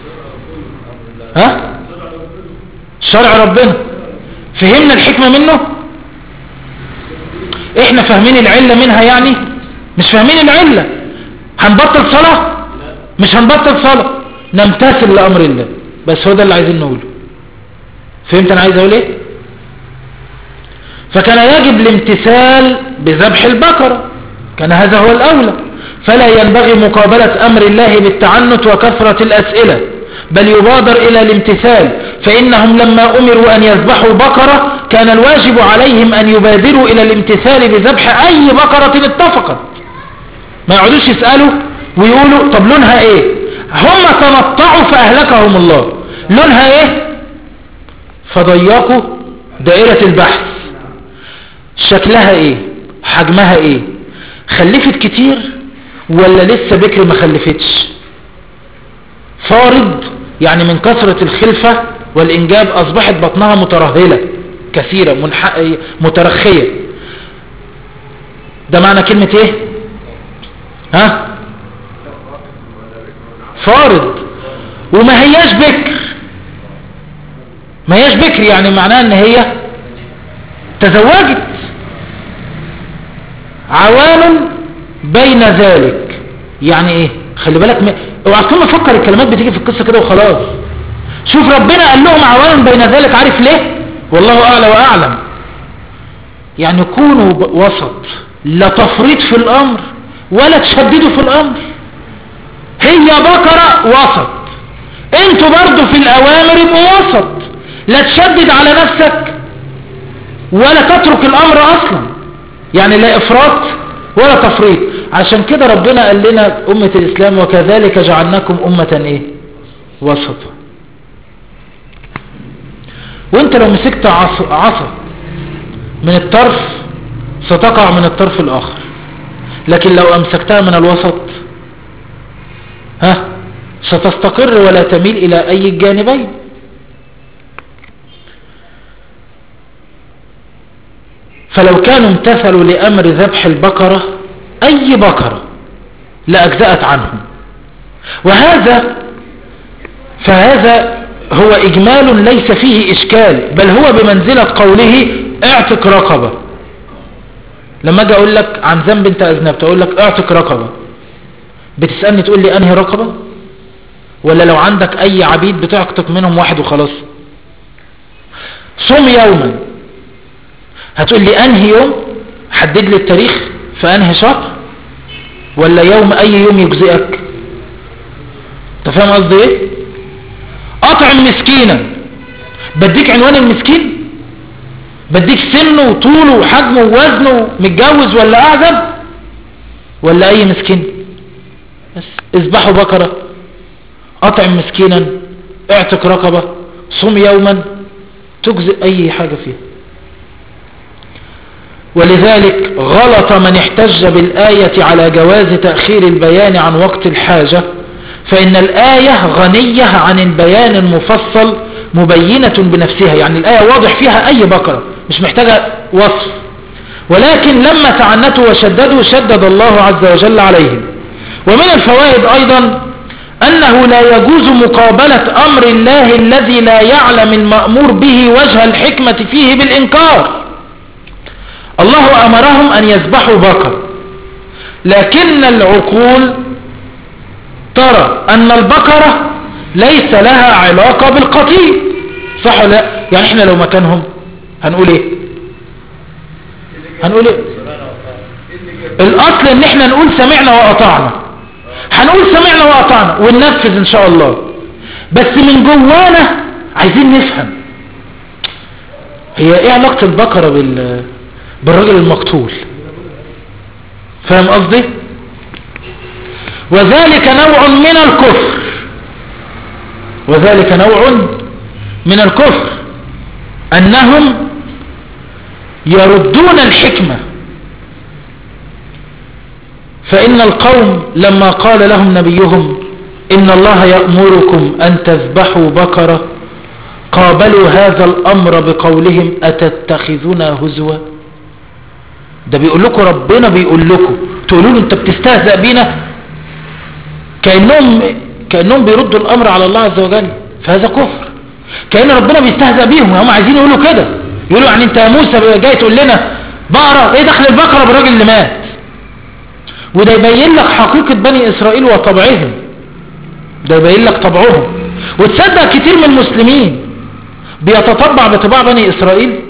A: ها؟ شرع ربنا. فهمنا الحكمة منه؟ احنا فاهمين العلة منها يعني؟ مش فاهمين العلة. هنبطل صلاة؟ مش هنبطل صلاة، نمتثل لأمر الله. بس هو ده اللي عايزين نقوله. فهمت انا عايز اقول ايه؟ فكان يجب الامتثال بذبح البقرة، كان هذا هو الأولى. فلا ينبغي مقابلة أمر الله بالتعنت وكثرة الأسئلة، بل يبادر إلى الامتثال. فإنهم لما أمروا أن يذبحوا بقرة كان الواجب عليهم أن يبادروا إلى الامتثال بذبح أي بقرة اتفقت. ما يقعدوش يسألوا ويقولوا طب لونها ايه؟ هم تنطعوا فأهلكهم الله. لونها ايه؟ فضيقوا دائرة البحث. شكلها ايه؟ حجمها ايه؟ خلفت كتير ولا لسه بكر ما خلفتش؟ فارض يعني من كثرة الخلفة والإنجاب أصبحت بطنها مترهلة كثيرة منح... مترخية. ده معنى كلمة ايه؟ ها؟ فارض. وما هياش بكر. ما هياش بكر يعني معناه ان هي تزوجت. عوام بين ذلك يعني ايه؟ خلي بالك م... اوعى تكون مفكر الكلمات بتيجي في القصة كده وخلاص. شوف ربنا قال لهم عوام بين ذلك، عارف ليه؟ والله اعلى واعلم. يعني كونوا وسط، لا تفريط في الامر ولا تشددوا في الامر. هي بقرة وسط، انتوا برضو في الاوامر يبقوا وسط، لا تشدد على نفسك ولا تترك الامر اصلا، يعني لا افراط ولا تفريط. عشان كده ربنا قال لنا امة الاسلام وكذلك جعلناكم امة ايه؟ وسطا. وانت لو مسكت عصا من الطرف ستقع من الطرف الاخر، لكن لو امسكتها من الوسط ها ستستقر ولا تميل الى اي الجانبين. فلو كانوا امتثلوا لامر ذبح البقرة اي بقرة لاجزأت عنهم. وهذا فهذا هو اجمال ليس فيه اشكال، بل هو بمنزلة قوله اعتق رقبة. لما اجي اقول لك عن ذنب انت اذنبت اقول لك اعتق رقبة، بتسألني تقول لي انهي رقبة؟ ولا لو عندك اي عبيد بتعتق منهم واحد وخلاص؟ صم يوما، هتقول لي انهي يوم؟ حدد لي التاريخ في انهي شهر، ولا يوم اي يوم يجزئك؟ انت فاهم قصدي ايه؟ اطعم مسكينا، بديك عنوان المسكين؟ بديك سنه وطوله وحجمه ووزنه، متجوز ولا اعزب ولا اي مسكين؟ بس اذبحوا بقرة، اطعم مسكينا، اعتق رقبة، صم يوما، تجزئ اي حاجة فيها. ولذلك غلط من احتج بالآية على جواز تأخير البيان عن وقت الحاجة، فإن الآية غنية عن البيان المفصل مبينة بنفسها. يعني الآية واضح فيها أي بقرة مش محتاجة وصف. ولكن لما تعنتوا وشددوا شدد الله عز وجل عليهم. ومن الفوائد أيضا أنه لا يجوز مقابلة أمر الله الذي لا يعلم المأمور به وجه الحكمة فيه بالإنكار. الله أمرهم أن يذبحوا بقر، لكن العقول ترى أن البقرة ليس لها علاقة بالقطيع، صح ولا لا؟ يعني احنا لو مكانهم هنقول ايه؟ هنقول ايه؟ الأصل ان احنا نقول سمعنا وأطعنا، هنقول سمعنا وأطعنا وننفذ ان شاء الله. بس من جوانا عايزين نفهم هي ايه علاقة البقرة بال بالرجل المقتول. فاهم قصدي؟ وذلك نوع من الكفر، وذلك نوع من الكفر أنهم يردون الحكمة. فإن القوم لما قال لهم نبيهم إن الله يأمركم أن تذبحوا بقرة قابلوا هذا الأمر بقولهم أتتخذنا هزوا. ده بيقول لكم ربنا بيقول لكم تقولوا له انت بتستهزأ بينا، كأنهم, كأنهم بيردوا الأمر على الله عز وجل. فهذا كفر، كأن ربنا بيستهزأ بيهم. هم عايزين يقولوا كده، يقولوا يعني انت يا موسى جاي تقول لنا بقرة، ايه دخل البقرة بالراجل اللي مات؟ وده يبين لك حقيقة بني إسرائيل وطبعهم، ده يبين لك طبعهم. وتصدق كتير من المسلمين بيتطبع بطباع بني إسرائيل.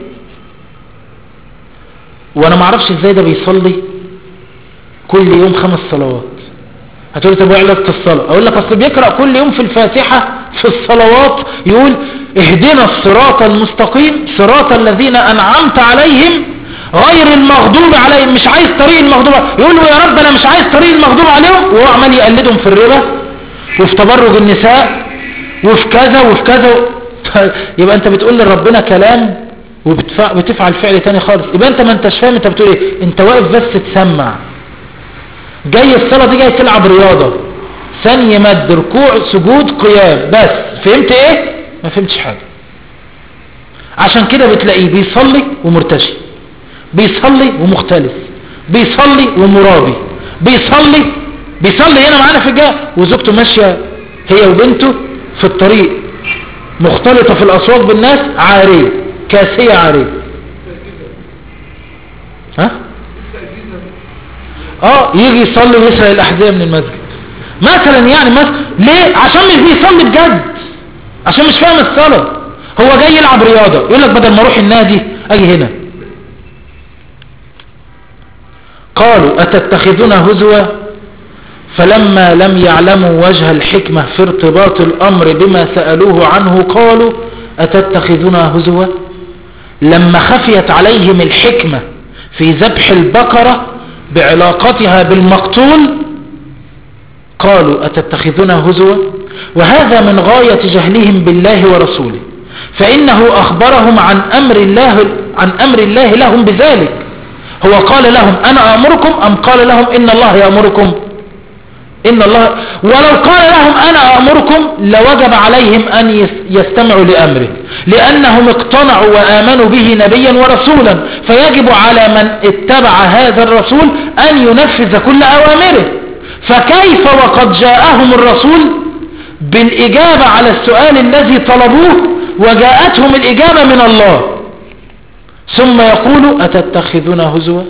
A: وانا ما اعرفش ازاي ده بيصلي كل يوم خمس صلوات. هتقول طب ايه علاقه الصلاه؟ اقول لك اصل بيقرا كل يوم في الفاتحه في الصلوات يقول اهدنا الصراط المستقيم صراط الذين انعمت عليهم غير المغضوب عليهم. مش عايز طريق المغضوب، يقول له يا رب انا مش عايز طريق المغضوب عليهم، وهو عمال يقلدهم في الربا وفي تبرج النساء وفي كذا وفي كذا. يبقى انت بتقول لربنا كلام وبتفعل فعل تاني خالص. يبقى انت ما انتش فاهم انت بتقول ايه، انت واقف بس تسمع. جاي الصلاة دي جاي تلعب رياضة، ثانية مد ركوع سجود قيام، بس فهمت ايه؟ ما فهمتش حاجة. عشان كده بتلاقيه بيصلي ومرتشي، بيصلي ومختلف، بيصلي ومرابي، بيصلي بيصلي هنا معانا في الجامع وزوجته ماشية هي وبنته في الطريق مختلطة في الأسواق بالناس عارية كاسية عارية. ها؟ اه يجي يصلي ويسرق الأحذية من المسجد مثلا. يعني مثلا ليه؟ عشان مش بيصلي بجد، عشان مش فاهم الصلاة. هو جاي يلعب رياضة، يقول لك بدل ما اروح النادي اجي هنا. قالوا أتتخذنا هزوا فلما لم يعلموا وجه الحكمة في ارتباط الأمر بما سألوه عنه قالوا أتتخذنا هزوا. لما خفيت عليهم الحكمة في ذبح البقرة بعلاقتها بالمقتول قالوا أتتخذنا هزوا. وهذا من غاية جهلهم بالله ورسوله، فإنه أخبرهم عن أمر الله, عن أمر الله لهم بذلك. هو قال لهم أنا أأمركم أم قال لهم إن الله يأمركم؟ إن الله. ولو قال لهم أنا أأمركم لوجب عليهم أن يستمعوا لأمره، لأنهم اقتنعوا وآمنوا به نبيا ورسولا، فيجب على من اتبع هذا الرسول أن ينفذ كل أوامره. فكيف وقد جاءهم الرسول بالإجابة على السؤال الذي طلبوه وجاءتهم الإجابة من الله ثم يقول أتتخذنا هزوا؟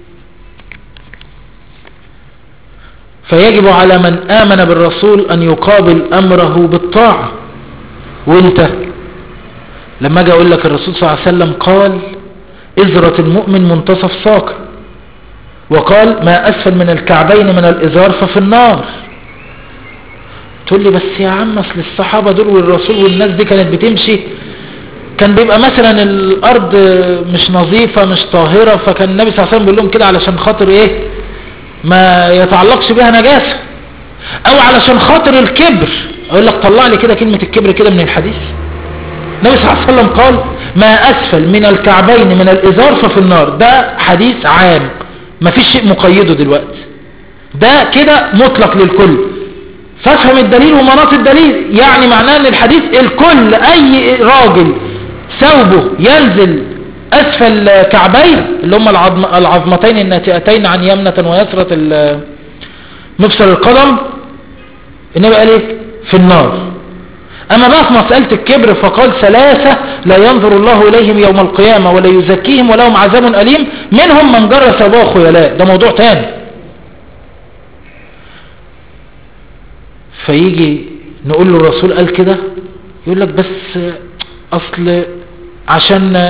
A: فيجب على من آمن بالرسول أن يقابل أمره بالطاعة. وانت لما جاء أقول لك الرسول صلى الله عليه وسلم قال إزرة المؤمن منتصف ساقه، وقال ما أسفل من الكعبين من الإزار ففي النار. تقول لي بس يا عم أصل الصحابة دول والرسول والناس دي كانت بتمشي كان بيبقى مثلا الأرض مش نظيفة مش طاهرة، فكان النبي صلى الله عليه وسلم بيقول لهم كده علشان خاطر إيه ما يتعلقش بها نجاسة، أو علشان خاطر الكبر. أقول لك طلع لي كده كلمة الكبر كده من الحديث. النبي صلى الله عليه وسلم قال ما أسفل من الكعبين من الإزار ففي النار. ده حديث عام ما فيش شيء مقيده دلوقتي، ده كده مطلق للكل. فافهم الدليل ومناط الدليل، يعني معناه ان الحديث الكل اي راجل ثوبه ينزل أسفل كعبيه اللي هم العظم العظمتين الناتئتين عن يمنة ويسرة مفصل القدم، النبي قال ايه؟ في النار. أما بقى في مسألة الكبر فقال ثلاثة لا ينظر الله إليهم يوم القيامة ولا يزكيهم ولهم عذاب أليم منهم من جر ثوبه خيلاء. ده موضوع تاني. فيجي نقول له الرسول قال كده، يقول لك بس أصل عشان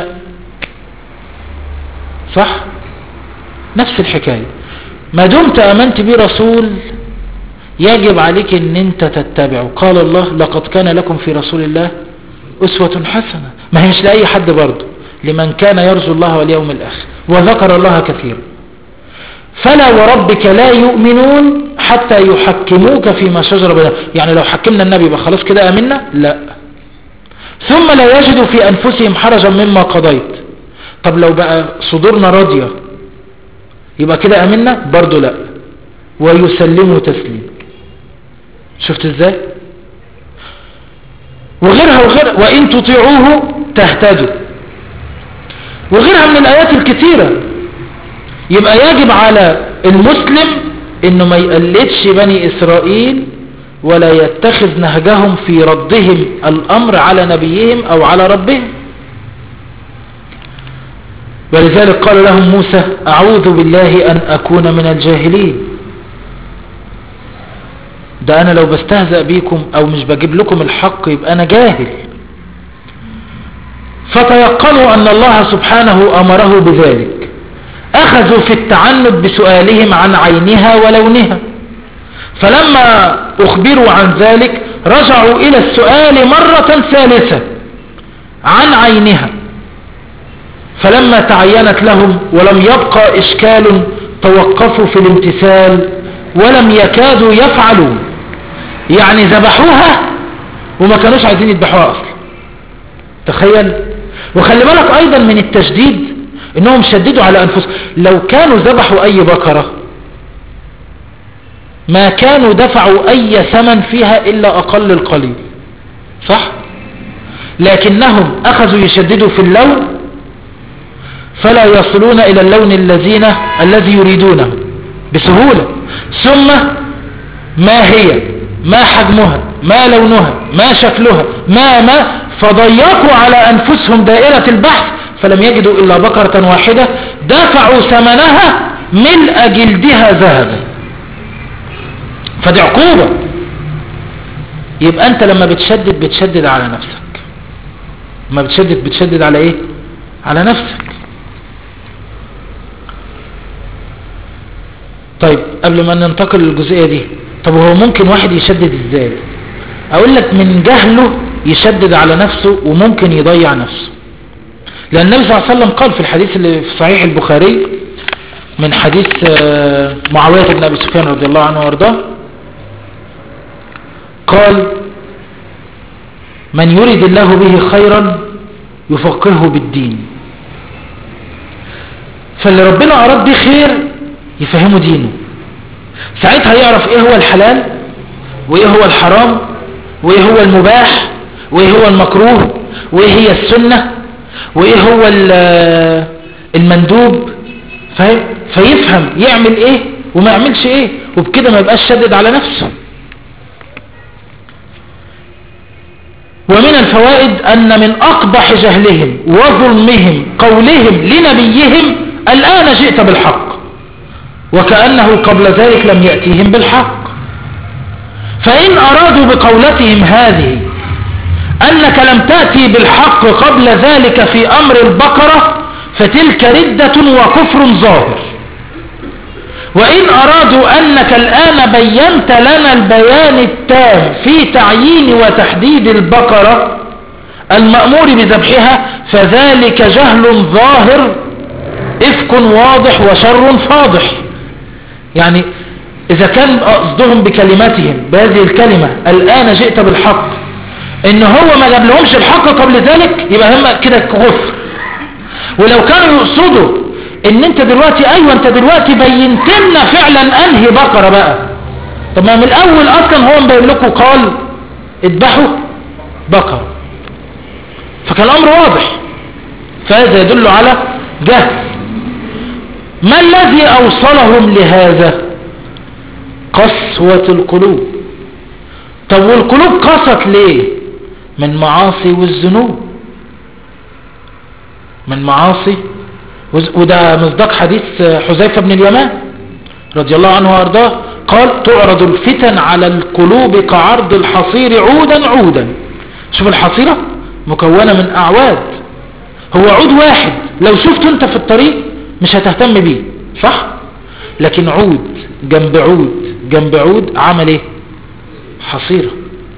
A: صح. نفس الحكاية، ما دمت آمنت بي رسول يجب عليك ان انت تتبعه. قال الله لقد كان لكم في رسول الله أسوة حسنة. ما هي مش لأي حد برضه، لمن كان يرجو الله واليوم الآخر وذكر الله كثيرا. فلا وربك لا يؤمنون حتى يحكموك فيما شجر بينهم. يعني لو حكمنا النبي يبقى خلاص كده آمنا؟ لا. ثم لا يجدوا في أنفسهم حرجا مما قضيت. طب لو بقى صدورنا راضية يبقى كده آمنا؟ برضه لا. ويسلموا تسليم. شفت ازاي؟ وغيرها وغيرها، وإن تطيعوه تهتدوا، وغيرها من الآيات الكثيرة. يبقى يجب على المسلم انه ما يقلدش بني إسرائيل ولا يتخذ نهجهم في ردهم الأمر على نبيهم أو على ربهم. ولذلك قال لهم موسى أعوذ بالله أن أكون من الجاهلين. ده أنا لو بستهزأ بيكم أو مش بجيب لكم الحق يبقى أنا جاهل. فتيقنوا أن الله سبحانه أمره بذلك. أخذوا في التعنت بسؤالهم عن عينها ولونها، فلما أخبروا عن ذلك رجعوا إلى السؤال مرة ثالثة عن عينها، فلما تعينت لهم ولم يبقى إشكال توقفوا في الامتثال ولم يكادوا يفعلون. يعني ذبحوها وما كانوش عايزين يذبحوها أصلا. تخيل. وخلي بالك أيضا من التشديد إنهم شددوا على أنفسهم. لو كانوا ذبحوا أي بقرة ما كانوا دفعوا أي ثمن فيها إلا أقل القليل، صح؟ لكنهم أخذوا يشددوا في اللون فلا يصلون إلى اللون الذين الذي يريدونه بسهولة. ثم ما هي، ما حجمها، ما لونها، ما شكلها، ما ما فضيقوا على أنفسهم دائرة البحث فلم يجدوا إلا بقرة واحدة دفعوا ثمنها ملء جلدها ذهبا. فدي عقوبة. يبقى أنت لما بتشدد بتشدد على نفسك. ما بتشدد بتشدد على إيه؟ على نفسك. طيب قبل ما ننتقل للجزئية دي، طب هو ممكن واحد يشدد ازاي؟ اقول لك من جهله يشدد على نفسه وممكن يضيع نفسه. لان النبي صلى الله عليه وسلم قال في الحديث اللي في صحيح البخاري من حديث معاوية بن ابي سفيان رضي الله عنه وارضاه، قال من يريد الله به خيرا يفقهه بالدين. فاللي ربنا اراد به خير يفهمه دينه، ساعتها يعرف ايه هو الحلال وايه هو الحرام وايه هو المباح وايه هو المكروه وايه هي السنة وايه هو المندوب، فاهم؟ فيفهم يعمل ايه وما يعملش ايه، وبكده ما يبقاش شدد على نفسه. ومن الفوائد ان من اقبح جهلهم وظلمهم قولهم لنبيهم الان جئت بالحق وكأنه قبل ذلك لم يأتيهم بالحق. فإن أرادوا بقولتهم هذه أنك لم تأتي بالحق قبل ذلك في أمر البقرة فتلك ردة وكفر ظاهر. وإن أرادوا أنك الآن بينت لنا البيان التام في تعيين وتحديد البقرة المأمور بذبحها فذلك جهل ظاهر إفك واضح وشر فاضح. يعني إذا كان قصدهم بكلماتهم بهذه الكلمة الآن جئت بالحق إن هو ما جاب لهمش الحق قبل ذلك يبقى هم كده كفر. ولو كانوا يقصدوا إن أنت دلوقتي أيوة أنت دلوقتي بينت لنا فعلا أنهي بقرة بقى، طب ما من الأول أصلا هو مبين لكم قال اذبحوا بقرة، فكان الأمر واضح. فهذا يدل على جهل. ما الذي أوصلهم لهذا؟ قسوة القلوب. طب والقلوب قست ليه؟ من معاصي والذنوب، من معاصي. وده مصداق حديث حذيفة بن اليمان رضي الله عنه وارضاه، قال تعرض الفتن على القلوب كعرض الحصير عودا عودا. شوف الحصيرة مكونة من أعواد، هو عود واحد لو شفته انت في الطريق مش هتهتم بيه، صح؟ لكن عود جنب عود جنب عود عمل ايه؟ حصيرة.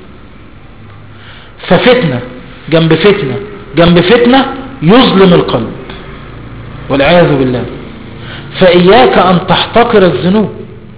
A: ففتنة جنب فتنة جنب فتنة يظلم القلب والعياذ بالله. فإياك أن تحتقر الذنوب.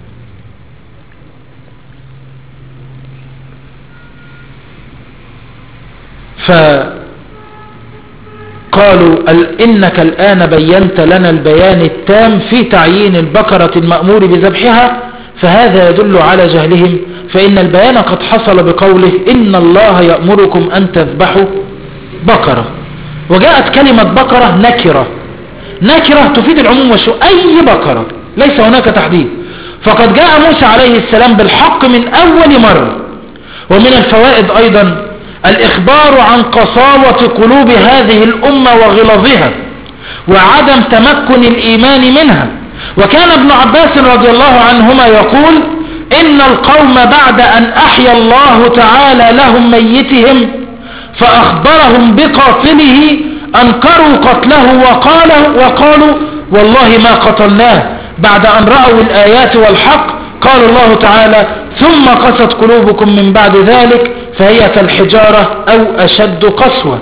A: فقالوا إنك الآن بينت لنا البيان التام في تعيين البقرة المأمور بذبحها، فهذا يدل على جهلهم، فإن البيان قد حصل بقوله إن الله يأمركم أن تذبحوا بقرة. وجاءت كلمة بقرة نكرة، نكرة تفيد العموم والشمول، أي بقرة ليس هناك تحديد. فقد جاء موسى عليه السلام بالحق من أول مرة. ومن الفوائد أيضا الإخبار عن قساوة قلوب هذه الأمة وغلظها وعدم تمكن الإيمان منها. وكان ابن عباس رضي الله عنهما يقول إن القوم بعد أن أحيا الله تعالى لهم ميتهم فأخبرهم بقاتله أنكروا قتله وقالوا, وقالوا والله ما قتلناه، بعد أن رأوا الآيات والحق. قال الله تعالى ثم قست قلوبكم من بعد ذلك فهي كالحجارة أو أشد قسوة.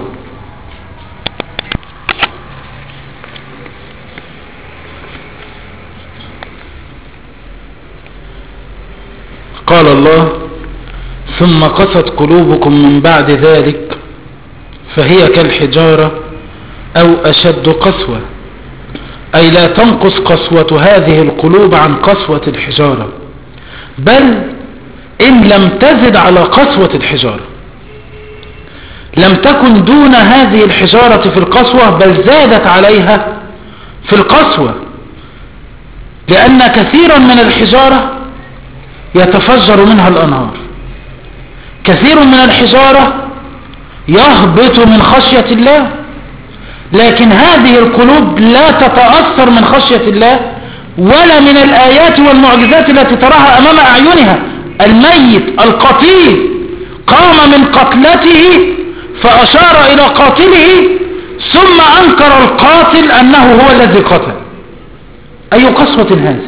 A: قال الله ثم قست قلوبكم من بعد ذلك فهي كالحجارة أو أشد قسوة، أي لا تنقص قسوة هذه القلوب عن قسوة الحجارة، بل إن لم تزد على قسوة الحجارة لم تكن دون هذه الحجارة في القسوة، بل زادت عليها في القسوة، لأن كثيرا من الحجارة يتفجر منها الأنهار، كثير من الحجارة يهبط من خشية الله، لكن هذه القلوب لا تتأثر من خشية الله ولا من الآيات والمعجزات التي تراها أمام أعينها. الميت القتيل قام من قتلته فأشار إلى قاتله ثم أنكر القاتل أنه هو الذي قتل. أي قسوة هذه؟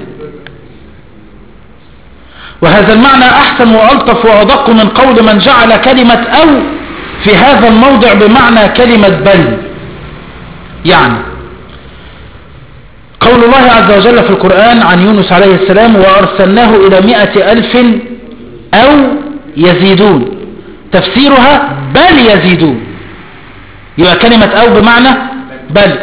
A: وهذا المعنى أحسن وألطف وأدق من قول من جعل كلمة أو في هذا الموضع بمعنى كلمة بل. يعني قول الله عز وجل في القرآن عن يونس عليه السلام وأرسلناه إلى مئة ألف أو يزيدون، تفسيرها بل يزيدون، يبقى كلمة أو بمعنى بل.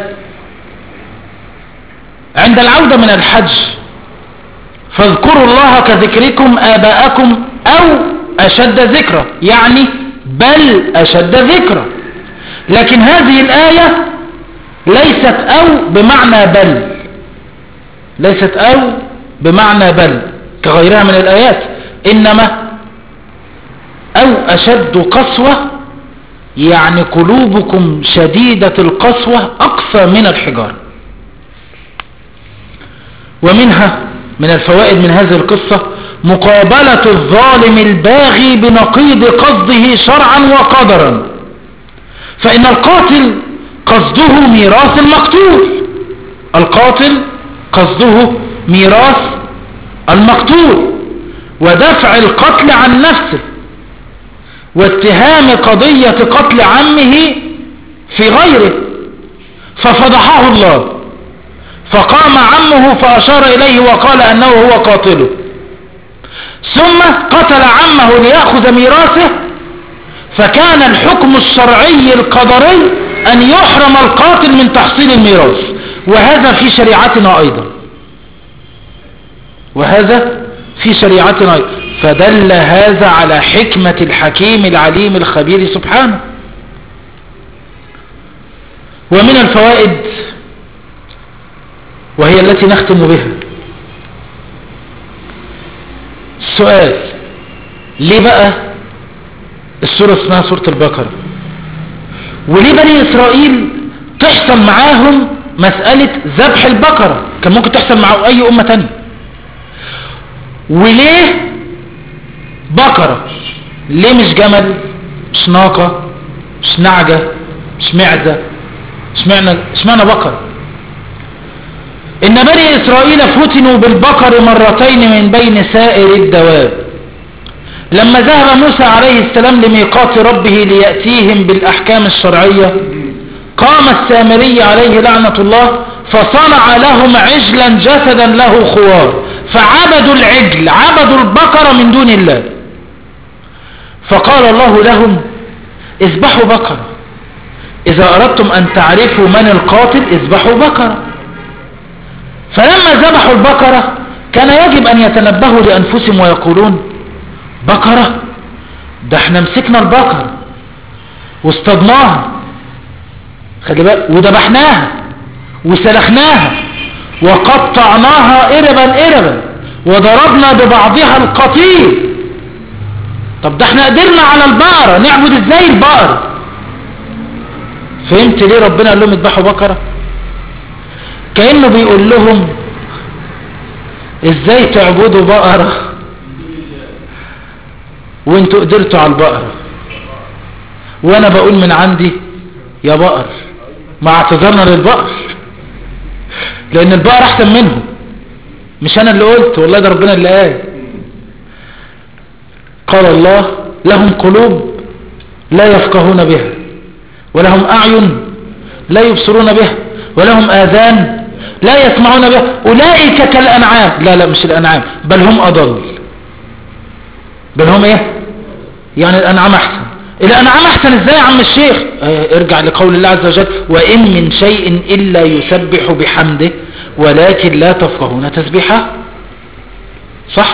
A: عند العودة من الحج فاذكروا الله كذكركم آباءكم أو أشد ذكرى، يعني بل أشد ذكرى. لكن هذه الآية ليست أو بمعنى بل، ليست أو بمعنى بل كغيرها من الآيات، إنما أو أشد قسوة، يعني قلوبكم شديدة القسوة أقسى من الحجارة. ومنها من الفوائد من هذه القصة مقابلة الظالم الباغي بنقيض قصده شرعا وقدرا، فإن القاتل قصده ميراث المقتول، القاتل قصده ميراث المقتول ودفع القتل عن نفسه واتهام قضية قتل عمه في غيره، ففضحه الله فقام عمه فأشار إليه وقال أنه هو قاتله، ثم قتل عمه ليأخذ ميراثه، فكان الحكم الشرعي القدري أن يحرم القاتل من تحصيل الميراث، وهذا في شريعتنا أيضا، وهذا في شريعتنا أيضا. فدل هذا على حكمة الحكيم العليم الخبير سبحانه. ومن الفوائد وهي التي نختم بها، السؤال: ليه بقى السورة اسمها سورة البقرة؟ وليه بني إسرائيل تحصل معاهم مسألة ذبح البقرة؟ كان ممكن تحصل مع أي أمة تانية. وليه بقرة؟ ليه مش جمل، مش ناقة، مش نعجة، مش معزة؟ اشمعنى اشمعنى بقرة؟ إن بني إسرائيل فتنوا بالبقر مرتين من بين سائر الدواب. لما ذهب موسى عليه السلام لميقات ربه ليأتيهم بالأحكام الشرعية، قام السامري عليه لعنة الله فصنع لهم عجلا جسدا له خوار، فعبدوا العجل، عبدوا البقرة من دون الله. فقال الله لهم: اذبحوا بقرة، إذا أردتم أن تعرفوا من القاتل اذبحوا بقرة. فلما ذبحوا البقرة كان يجب أن يتنبهوا لأنفسهم ويقولون: بقرة؟ ده احنا مسكنا البقرة واصطدناها، خلي بالك، وذبحناها وسلخناها وقطعناها إربا إربا وضربنا ببعضها القطيع. طب ده احنا قدرنا على البقرة، نعبد ازاي البقرة؟ فهمت ليه ربنا قال لهم اذبحوا بقرة؟ كأنه بيقول لهم ازاي تعبدوا بقرة وانتوا قدرتوا على البقرة، وانا بقول من عندي يا بقر، مع اعتذارنا للبقر، لان البقر احسن منهم، مش انا اللي قلت، والله ده ربنا اللي قال. قال الله: لهم قلوب لا يفقهون بها، ولهم اعين لا يبصرون بها، ولهم آذان لا يسمعون بها، أولئك كالأنعام. لا لا مش الأنعام، بل هم أضل. بل هم ايه؟ يعني الأنعام أحسن. الأنعام أحسن ازاي يا عم الشيخ؟ اه ارجع لقول الله عز وجل: وإن من شيء إلا يسبح بحمده ولكن لا تفقهون تسبيحه. صح؟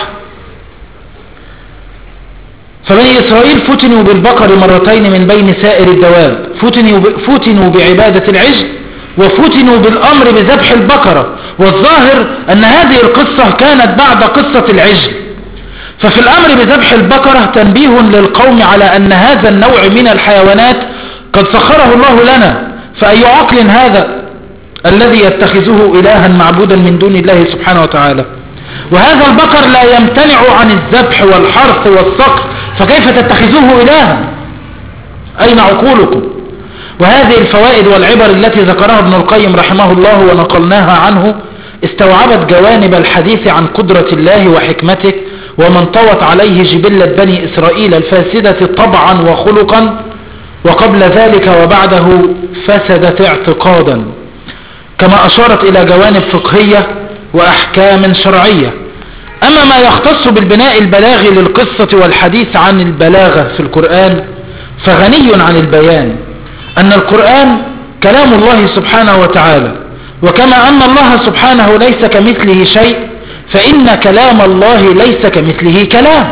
A: فبني إسرائيل فتنوا بالبقر مرتين من بين سائر الدواب، فتنوا, فتنوا بعبادة العجل، وفتنوا بالأمر بذبح البقرة. والظاهر أن هذه القصة كانت بعد قصة العجل، ففي الأمر بذبح البقرة تنبيه للقوم على أن هذا النوع من الحيوانات قد سخره الله لنا، فأي عقل هذا الذي يتخذه إلها معبودا من دون الله سبحانه وتعالى؟ وهذا البقر لا يمتنع عن الذبح والحرث والصقر، فكيف تتخذوه إلها؟ أين عقولكم؟ وهذه الفوائد والعبر التي ذكرها ابن القيم رحمه الله ونقلناها عنه استوعبت جوانب الحديث عن قدرة الله وحكمته ومن طوت عليه جبلة بني إسرائيل الفاسدة طبعا وخلقا، وقبل ذلك وبعده فسدت اعتقادا، كما أشارت إلى جوانب فقهية وأحكام شرعية. أما ما يختص بالبناء البلاغي للقصة والحديث عن البلاغة في القرآن فغني عن البيان، أن القرآن كلام الله سبحانه وتعالى، وكما أن الله سبحانه ليس كمثله شيء، فإن كلام الله ليس كمثله كلام،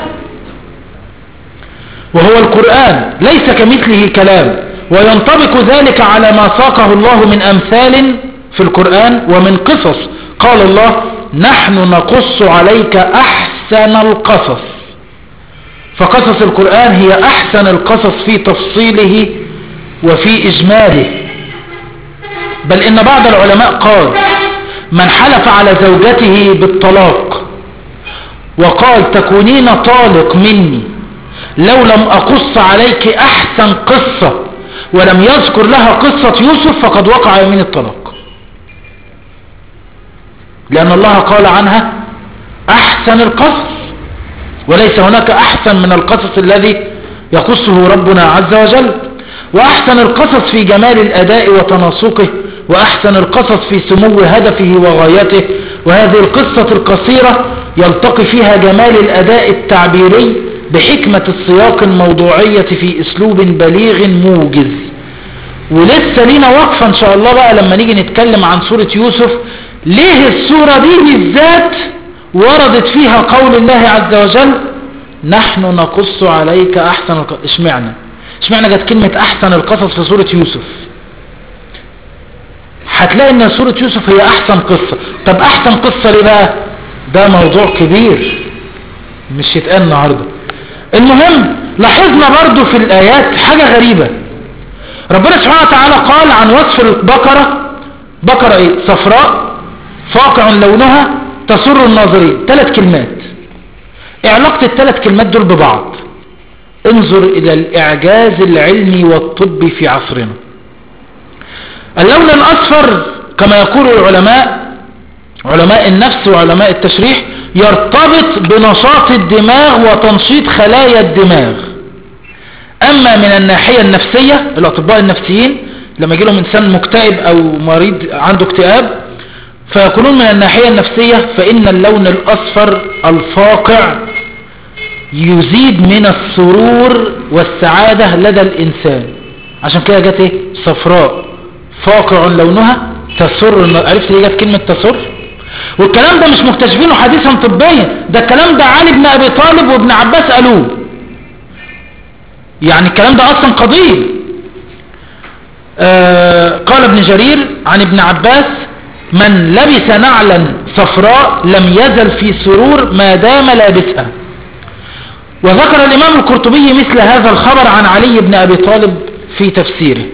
A: وهو القرآن ليس كمثله كلام، وينطبق ذلك على ما ساقه الله من أمثال في القرآن ومن قصص. قال الله: نحن نقص عليك أحسن القصص. فقصص القرآن هي أحسن القصص في تفصيله وفي إجماله. بل إن بعض العلماء قال: من حلف على زوجته بالطلاق وقال تكونين طالق مني لو لم أقص عليك أحسن قصة ولم يذكر لها قصة يوسف فقد وقع يمين الطلاق، لأن الله قال عنها أحسن القصص، وليس هناك أحسن من القصص الذي يقصه ربنا عز وجل. وأحسن القصص في جمال الأداء وتناسقه، وأحسن القصص في سمو هدفه وغايته. وهذه القصة القصيرة يلتقي فيها جمال الأداء التعبيري بحكمة السياق الموضوعية في أسلوب بليغ موجز. ولسه لينا وقفة إن شاء الله بقى لما نيجي نتكلم عن سورة يوسف، ليه السورة دي بالذات وردت فيها قول الله عز وجل: نحن نقص عليك أحسن القصص. اشمعنى اشمعنى جت كلمة أحسن القصص في سورة يوسف؟ هتلاقي ان سورة يوسف هي احسن قصة. طب احسن قصة ليه بقى؟ ده موضوع كبير مش يتقال النهاردة. المهم لاحظنا برضو في الايات حاجة غريبة. ربنا سبحانه وتعالى قال عن وصف البقرة، بقرة ايه؟ صفراء فاقع لونها تسر الناظرين. ثلاث كلمات. ايه علاقة الثلاث كلمات دول ببعض؟ انظر الى الاعجاز العلمي والطبي في عصرنا. اللون الاصفر كما يقول العلماء، علماء النفس وعلماء التشريح، يرتبط بنشاط الدماغ وتنشيط خلايا الدماغ. اما من الناحية النفسية، الاطباء النفسيين لما يجي لهم انسان مكتئب او مريض عنده اكتئاب فيقولون من الناحية النفسية فان اللون الاصفر الفاقع يزيد من السرور والسعادة لدى الانسان. عشان كده جت ايه؟ صفراء فاقع لونها تسر. عرفت ليه جت كلمة تسر؟ والكلام ده مش مكتشفينه حديثا طبيا، ده الكلام ده علي بن ابي طالب وابن عباس قالوه. يعني الكلام ده اصلا قضية. آه قال ابن جرير عن ابن عباس: من لبس نعلا صفراء لم يزل في سرور ما دام لابسها. وذكر الامام القرطبي مثل هذا الخبر عن علي بن ابي طالب في تفسيره.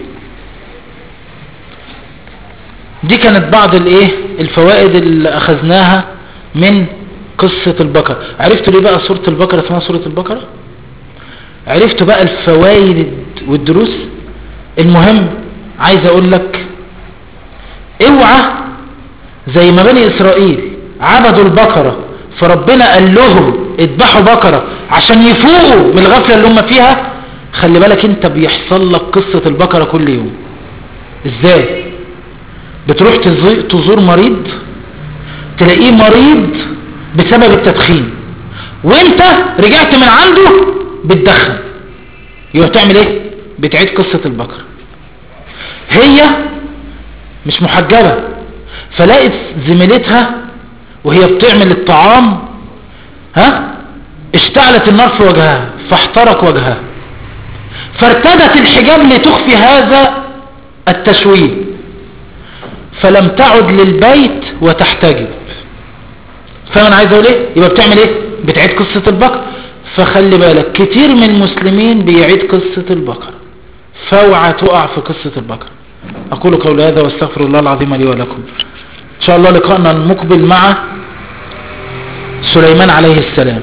A: دي كانت بعض الايه الفوائد اللي اخذناها من قصة البقرة. عرفتوا ليه بقى سورة البقرة اسمها سورة البقرة؟ عرفتوا بقى الفوائد والدروس؟ المهم عايز اقول لك اوعى زي ما بني اسرائيل عبدوا البقرة فربنا قال لهم اذبحوا بقرة عشان يفوقوا من الغفلة اللي هم فيها. خلي بالك انت بيحصل لك قصة البقرة كل يوم. ازاي؟ بتروح تزور مريض تلاقيه مريض بسبب التدخين وانت رجعت من عنده بتدخن. يبقى بتعمل ايه؟ بتعيد قصة البقرة. هي مش محجبة فلقت زميلتها وهي بتعمل الطعام ها اشتعلت النار في وجهها فاحترق وجهها فارتدت الحجاب لتخفي هذا التشويه فلم تعد للبيت وتحتجب. فانا عايز اقول ايه؟ يبقى بتعمل ايه؟ بتعيد قصة البقرة. فخلي بالك كتير من المسلمين بيعيد قصة البقرة، فاوعى تقع في قصة البقرة. اقول قولي هذا واستغفر الله العظيم لي ولكم. ان شاء الله لقاءنا المقبل مع سليمان عليه السلام.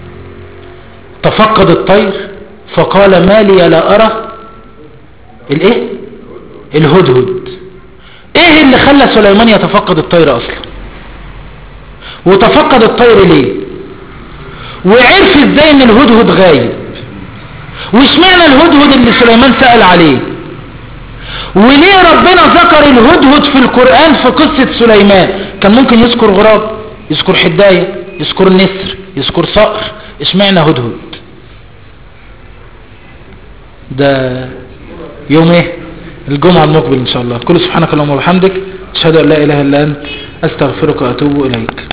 A: تفقد الطير فقال ما لي لا ارى الايه؟ الهدهد. ايه اللي خلى سليمان يتفقد الطير اصلا؟ وتفقد الطير ليه؟ وعرف ازاي ان الهدهد غايب؟ وش معنى الهدهد اللي سليمان سأل عليه؟ وليه ربنا ذكر الهدهد في القرآن في قصة سليمان؟ كان ممكن يذكر غراب، يذكر حداية، يذكر نسر، يذكر صقر. ايش معنى هدهد؟ ده يوم ايه؟ الجمعة المقبل ان شاء الله. كل سبحانك اللهم وبحمدك اشهد ان لا اله الا انت استغفرك واتوب اليك.